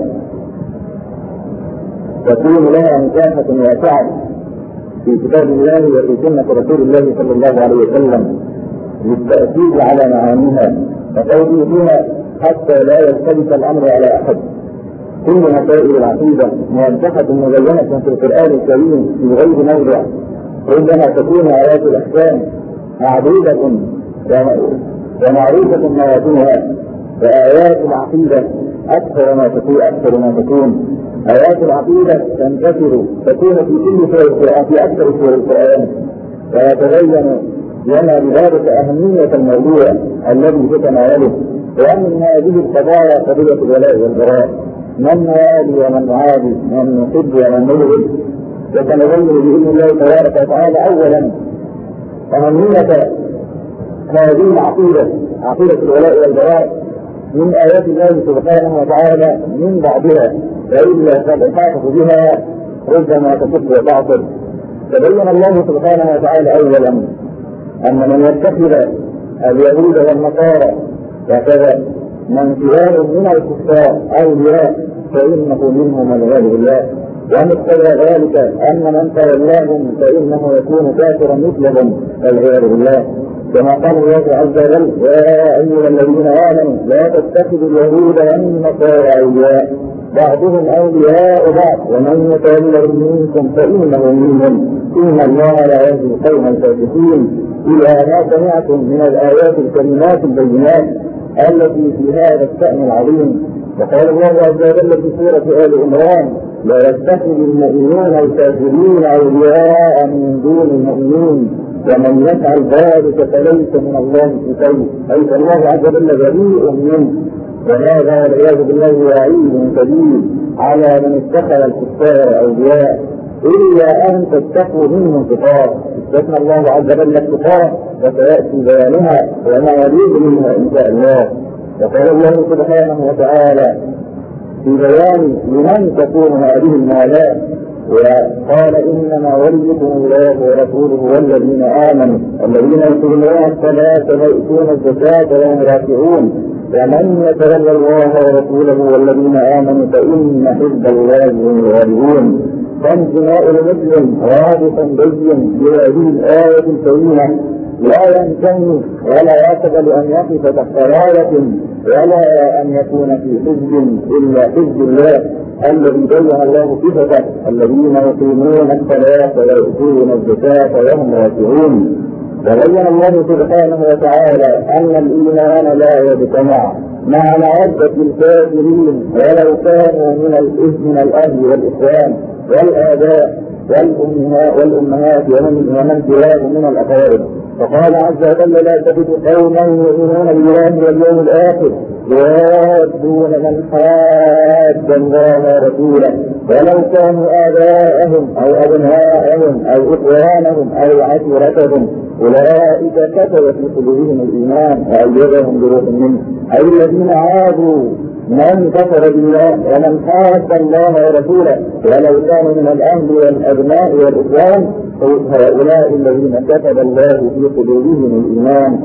تكون لها مساحة واسعة في كتاب الله وفي سنة رسول الله صلى الله عليه وسلم للتأكيد على معانيها وتوضيح فيها حتى لا يختلف الأمر على أحد. كل مسائل العقيدة موضحة مبينة في القرآن الكريم في غير موضع، ربما تكون آيات الأحكام معدودة ومعروفة موازينها، وآيات العقيدة أكثر ما تكون آيات العقيدة تنتشر تكون في كل سورة القرآن في أكثر سور القرآن، ويتبين لنا بذلك أهمية الموضوع الذي تتناوله، وأن من هذه القضايا قضية الولاء والبراء، من نوالي ومن نعادي، من نحب ومن نبغض. وسنبين بإذن الله تبارك وتعالى أولا أهمية هذه العقيدة، عقيدة الولاء والبراء، من آيات الله سبحانه وتعالى من بعدها، وإلا فالإحاطة بها ربما تكف وتعطل. تبين الله سبحانه وتعالى أولا أن من يتخذ اليهود والنصارى وكذا من خلال من الكفار أولياء فإنه منهم والعياذ بالله، ومقتضى ذلك أن من تولاهم فإنه يكون كافرا مثلهم والعياذ بالله، كما قال الله عز وجل يا أيها الذين آمنوا لا تتخذوا اليهود والنصارى أولياء بعضهم أولياء بعض ومن يتولهم منكم فإنه منهم إن الله لا يهدي القوم الفاسقين. إلى ما سمعتم من الآيات الكلمات البينات التي في هذا الشأن العظيم، وقال الله عز وجل في سورة آل عمران: لا يتخذ المؤمنون الكافرين أولياء من دون المؤمنين ومن يفعل ذلك فليس من الله في شيء، أي فالله عز وجل بريء منه. وهذا والعياذ بالله وعيد شديد على من اتخذ الكفار أولياء، إلا أن تتقوا منهم تقاه. استثنى الله عز وجل التقاه وسيأتي بيانها وما يريد منها إن شاء الله. وقال الله سبحانه وتعالى في بيان لمن تكون هذه الموالاة، وقال: إنما وليكم الله ورسوله والذين آمنوا الذين يقيمون الصلاة ويؤتون الزكاة وهم راكعون ومن يتولى الله ورسوله والذين آمنوا فإن حزب الله هم الغالبون. فانتماء المسلم واضح بين بهذه الآية الكريمة، لا ينتهي ولا يقبل أن يقف تحت راية ولا أن يكون في حزب إلا حزب الله الذي بين الله صفته: الذين يقيمون الصلاة ويؤتون الزكاة وهم راكعون. وبين الله سبحانه وتعالى أن الإيمان لا يجتمع مع مودة الكافرين ولو كانوا من الأهل والإخوان والآباء والأمهات ومن سواهم من الأقارب. فقال عز وجل: لا تجد قوما يؤمنون بالله واليوم الآخر يوادون من حاد الله ورسوله ولو كانوا آباءهم أو أبناءهم أو إخوانهم أو عشيرتهم أولئك كتب في قلوبهم الإيمان وأيدهم بروح منه، أي الذين عادوا من كفر بالله ومن حاد الله ورسوله ولو كانوا من الأهل والأبناء والإخوان، هؤلاء الذين كتب الله في قلوبهم الإيمان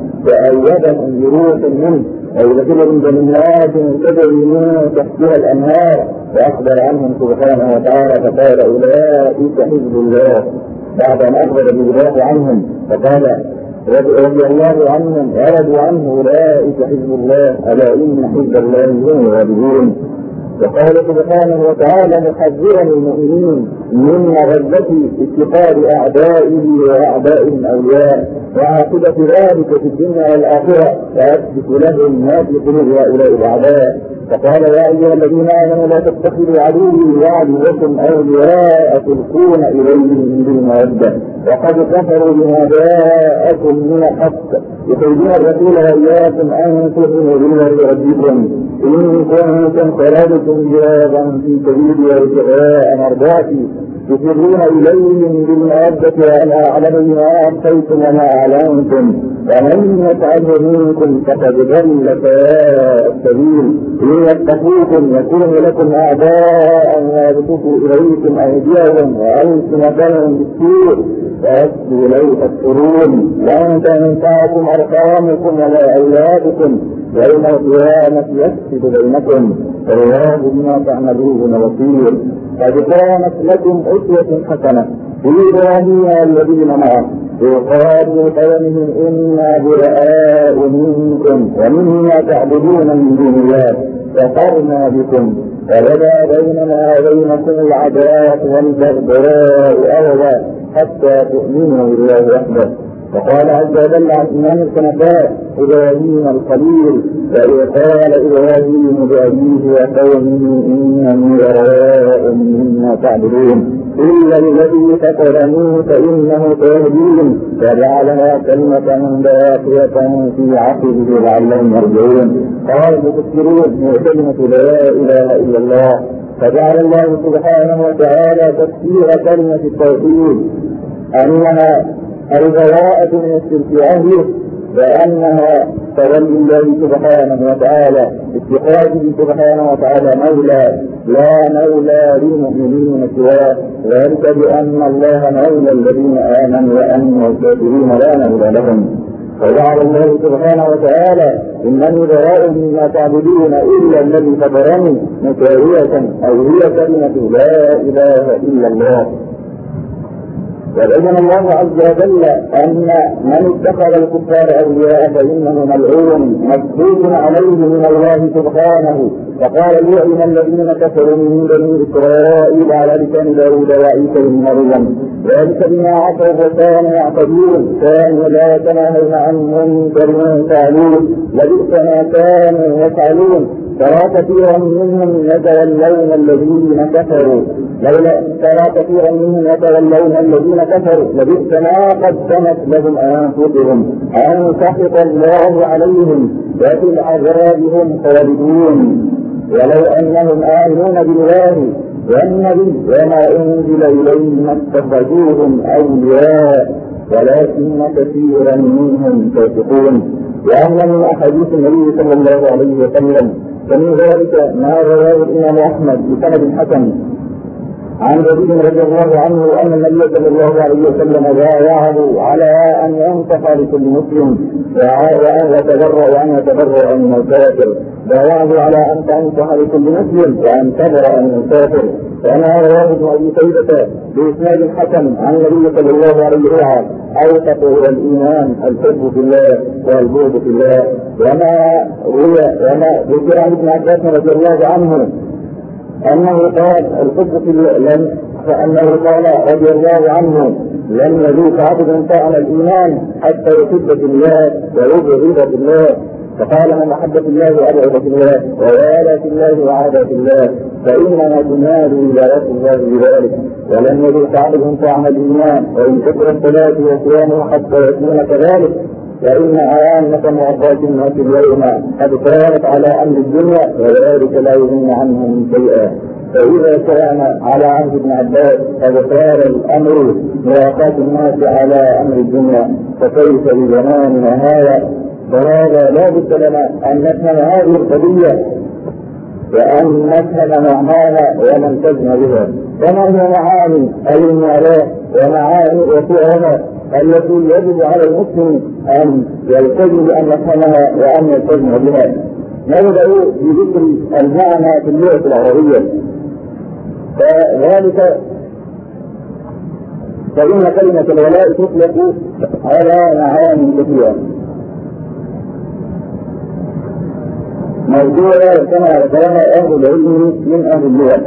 وأيدهم بروح منه ويدخلهم جنات تجري من تحتها الأنهار. وأخبر عنهم سبحانه وتعالى فقال: أولئك حزب الله، بعد أن أخبر بالله عنهم فقال: رضي الله عنهم ورضوا عنه أولئك حزب الله ألا إن حزب الله هم الغالبون. وقال سبحانه وتعالى محذرا المؤمنين من مغلة اتخاذ أعدائه وأعدائهم أولياء وعاقبة ذلك في الدنيا والآخرة، فيثبت لهم ما في قلوب هؤلاء الأعداء. فقال: يا أيها الذين آمنوا لا تتخذوا عدوي وعدوكم أولياء تلقون إليهم بالمودة وقد كفروا بما جاءكم من الحق يخرجون الرسول وإياكم أن تؤمنوا بالله ربكم إن كنتم خرجتم جهادا في سبيلي وابتغاء مرضاتي تسرون إليهم بالمودة وأنا أعلم بما أخفيتم وما أعلنتم ومن يفعله منكم فقد ضل سواء السبيل إن يتقوكم يكون لكم أعداء ويبسطوا إليكم أيديهم وألسنتهم بالسوء فيسجدوا لو تكفرون وأن تنفعكم أرقامكم ولا أولادكم يوم القيامة يفسد بينكم والله بما تعملون بصير. قد كانت لكم أسوة حسنة في إبراهيم والذين معه إذ قالوا لقومهم إنا براء منكم ومما تعبدون من دون الله كفرنا بكم وبدا بيننا وبينكم العداوة والبغضاء أبدا حتى تؤمنوا بالله وحده. وقال عز وجل عن إمام الخلفاء إبراهيم الخليل: وإذ قال إبراهيم لأبيه وقومه إنني براء مما تعبدون إلا الذي فطرني فإنه سيهدين وجعلها كلمة باقية في عقبه لعلهم يرجعون. قال المفسرون: هي كلمة لا إله إلا الله. فجعل الله سبحانه وتعالى تفسير كلمة التوحيد أنها البراءة من الشرك أهله وأنها تولي الله سبحانه وتعالى اتخاذه سبحانه وتعالى مولى لا مولى للمؤمنين سواه، ذلك بأن الله مولى الذين آمنوا وأن الكافرين لا مولى لهم. وجعل الله سبحانه وتعالى إنني براء مما تعبدون إلا الذي فطرني مساوية أو هي كلمة لا إله إلا الله. وبين الله عز وجل أن من اتخذ الكفار أولياء فإنه ملعون مكتوب عليه من الله سبحانه فقال ليعلم الذين كفروا من بني إسرائيل على لسان داود وعيسى بن مريم ذلك بما عصوا وكانوا يعتدون كانوا لا يتناهون عن منكر فعلوه لبئس ما كانوا يفعلون ترى كثيرا منهم يتولون الذين كفروا لبئس ما قدمت لهم أنفسهم أن سخط الله عليهم وفي العذاب هم خالدون ولو أنهم آمنون بالله والنبي وما أنزل إليهم ما اتخذوهم أولياء ولكن كثيرا منهم فاسقون. وأن من أحاديث النبي صلى الله عليه وسلم فمن ذلك ما رواه الإمام أحمد بسند حسن عن جرير رضي الله عنه أن النبي صلى الله عليه وسلم بايعه على أن ينصح لكل مسلم وأن يتبرأ من الكافر، بايعه على أن تنصح لكل مسلم وأن تبرأ من الكافر. وأنا رواه ابن أبي شيبة بإسناد حسن عن النبي صلى الله عليه وسلم أوثق إلى الإيمان الحب في الله والبغض في الله. وما ذكر عن ابن عباس رضي الله عنه أنه قال الحب في الله، فأنه قال رضي الله عنه لن يذوق عبد طعم الإيمان حتى يحب في الله ويبغض في الله، فقال من أحب في الله وأبغض في الله ووالى في الله وعادى في الله فإنما تنال ولاية الله بذلك. ولن يذوق عبد طعم الإيمان وإن كثر الصلاة وصيامه حتى يكون كذلك، فإن عامة معطات الناس اليوم قد كانت على أمر الدنيا وذلك لا يغني عنهم شيئا. فإذا كان على عهد ابن عباس قد صار الأمر معطات الناس على أمر الدنيا فكيف بزماننا هذا؟ فهذا لا بد لنا أن نفهم هذه القضية وأن نفهم معناها ونلتزم بها. كما هي معاني المعاناة ومعاني وفعلها التي يجب على المسلم أن يلتزم أن يفهمها وأن يلتزم بها. نبدأ بذكر المعنى في اللغة العربية، فذلك فإن كلمة الولاء تطلق على معاني كثيرة موضوعة كما ذكرها أهل العلم من أهل اللغة.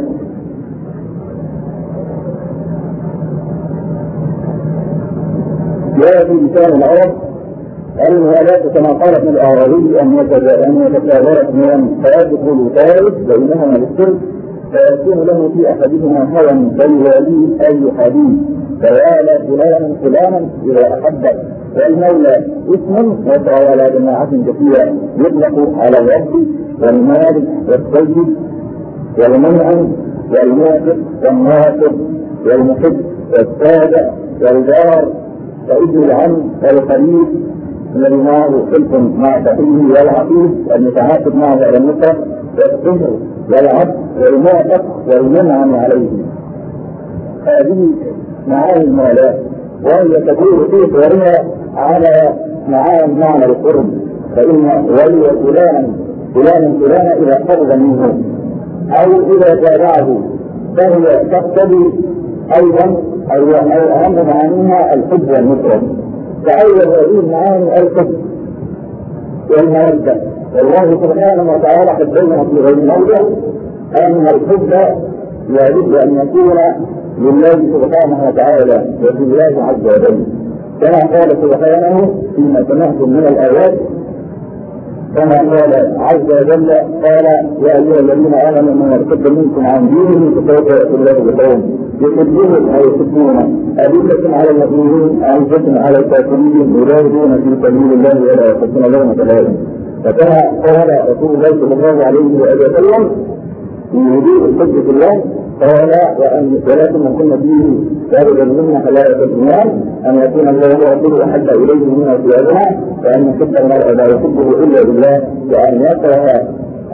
جاء في لسان العرب الموالاة كما قال ابن الأعرابي أن يتكاثر اثنان فيدخل ثالث بينهما بالسر فيكون له في أحدهما هوى فيواليه أي حديث فوالى فلانا إذا أحب. والمولى اسم وتوالى جماعة كثيرة يطلق على الرب والمالك والسيد والمنعم والموقف والناصر والمحب والسادة والجار وابن العم والقريب الذي معه خلف مع تقيه والعقيد المتعاقد معه على النصر والسهر والعبد والمعتق والمنعم عليه. هذه معاني الموالاه وهي تدور في صورها على معاني معنى القرب، فإن ولي فلانا إذا قرب منه أو إذا تابعه فهي تقتضي أيضا أو أهم معانيها الحب والنصرة. فأول هذه المعاني الحب والمودة، والله سبحانه وتعالى قد بين في غير موضع أن الحب لابد أن يكون لله سبحانه وتعالى وفي الله عز وجل، كما قال سبحانه فيما سمعتم من الآيات، كما قال عز وجل قال يا أيها الذين آمنوا من يرتد منكم عن دينه فسوف يأتي الله بقوم يحبون أو يحبون أذلة على المؤمنين أعزة على الكافرين يجاهدون في سبيل الله ولا يخافون لومة لائم. فكما قال رسول الله صلى الله عليه وسلم في وجود الحب في الله قال ولكن من كنا فيه لابد منا حلاوة الإيمان أن يكون الله ورسوله أحب إليه مما سواه، وأن يحب المرء لا يحبه إلا بالله، وأن يكره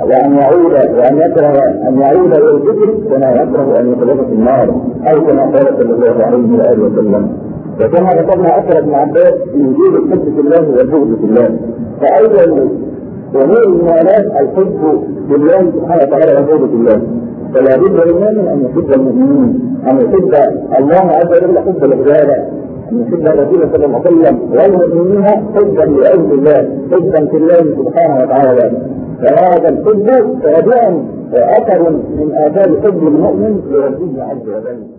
أن يعود إلى الذكر كما يكره أن يتلف في النار، أو كما قال صلى الله عليه وآله وسلم. وكما ذكرنا أثر ابن عباس في وجود الحب في الله والبغض في الله، فأول أمور الموالاة الحب بالله سبحانه وتعالى والبغض في الله. فلا بد للمؤمن أن يحب المؤمنين، أن يحب الله عز وجل حب العبادة، أن يحب الرسول صلى الله عليه وسلم والمؤمنين حبا لأجل الله، حبا في الله سبحانه وتعالى. فهذا الحب تابع وأثر من آثار حب المؤمن لربه عز وجل.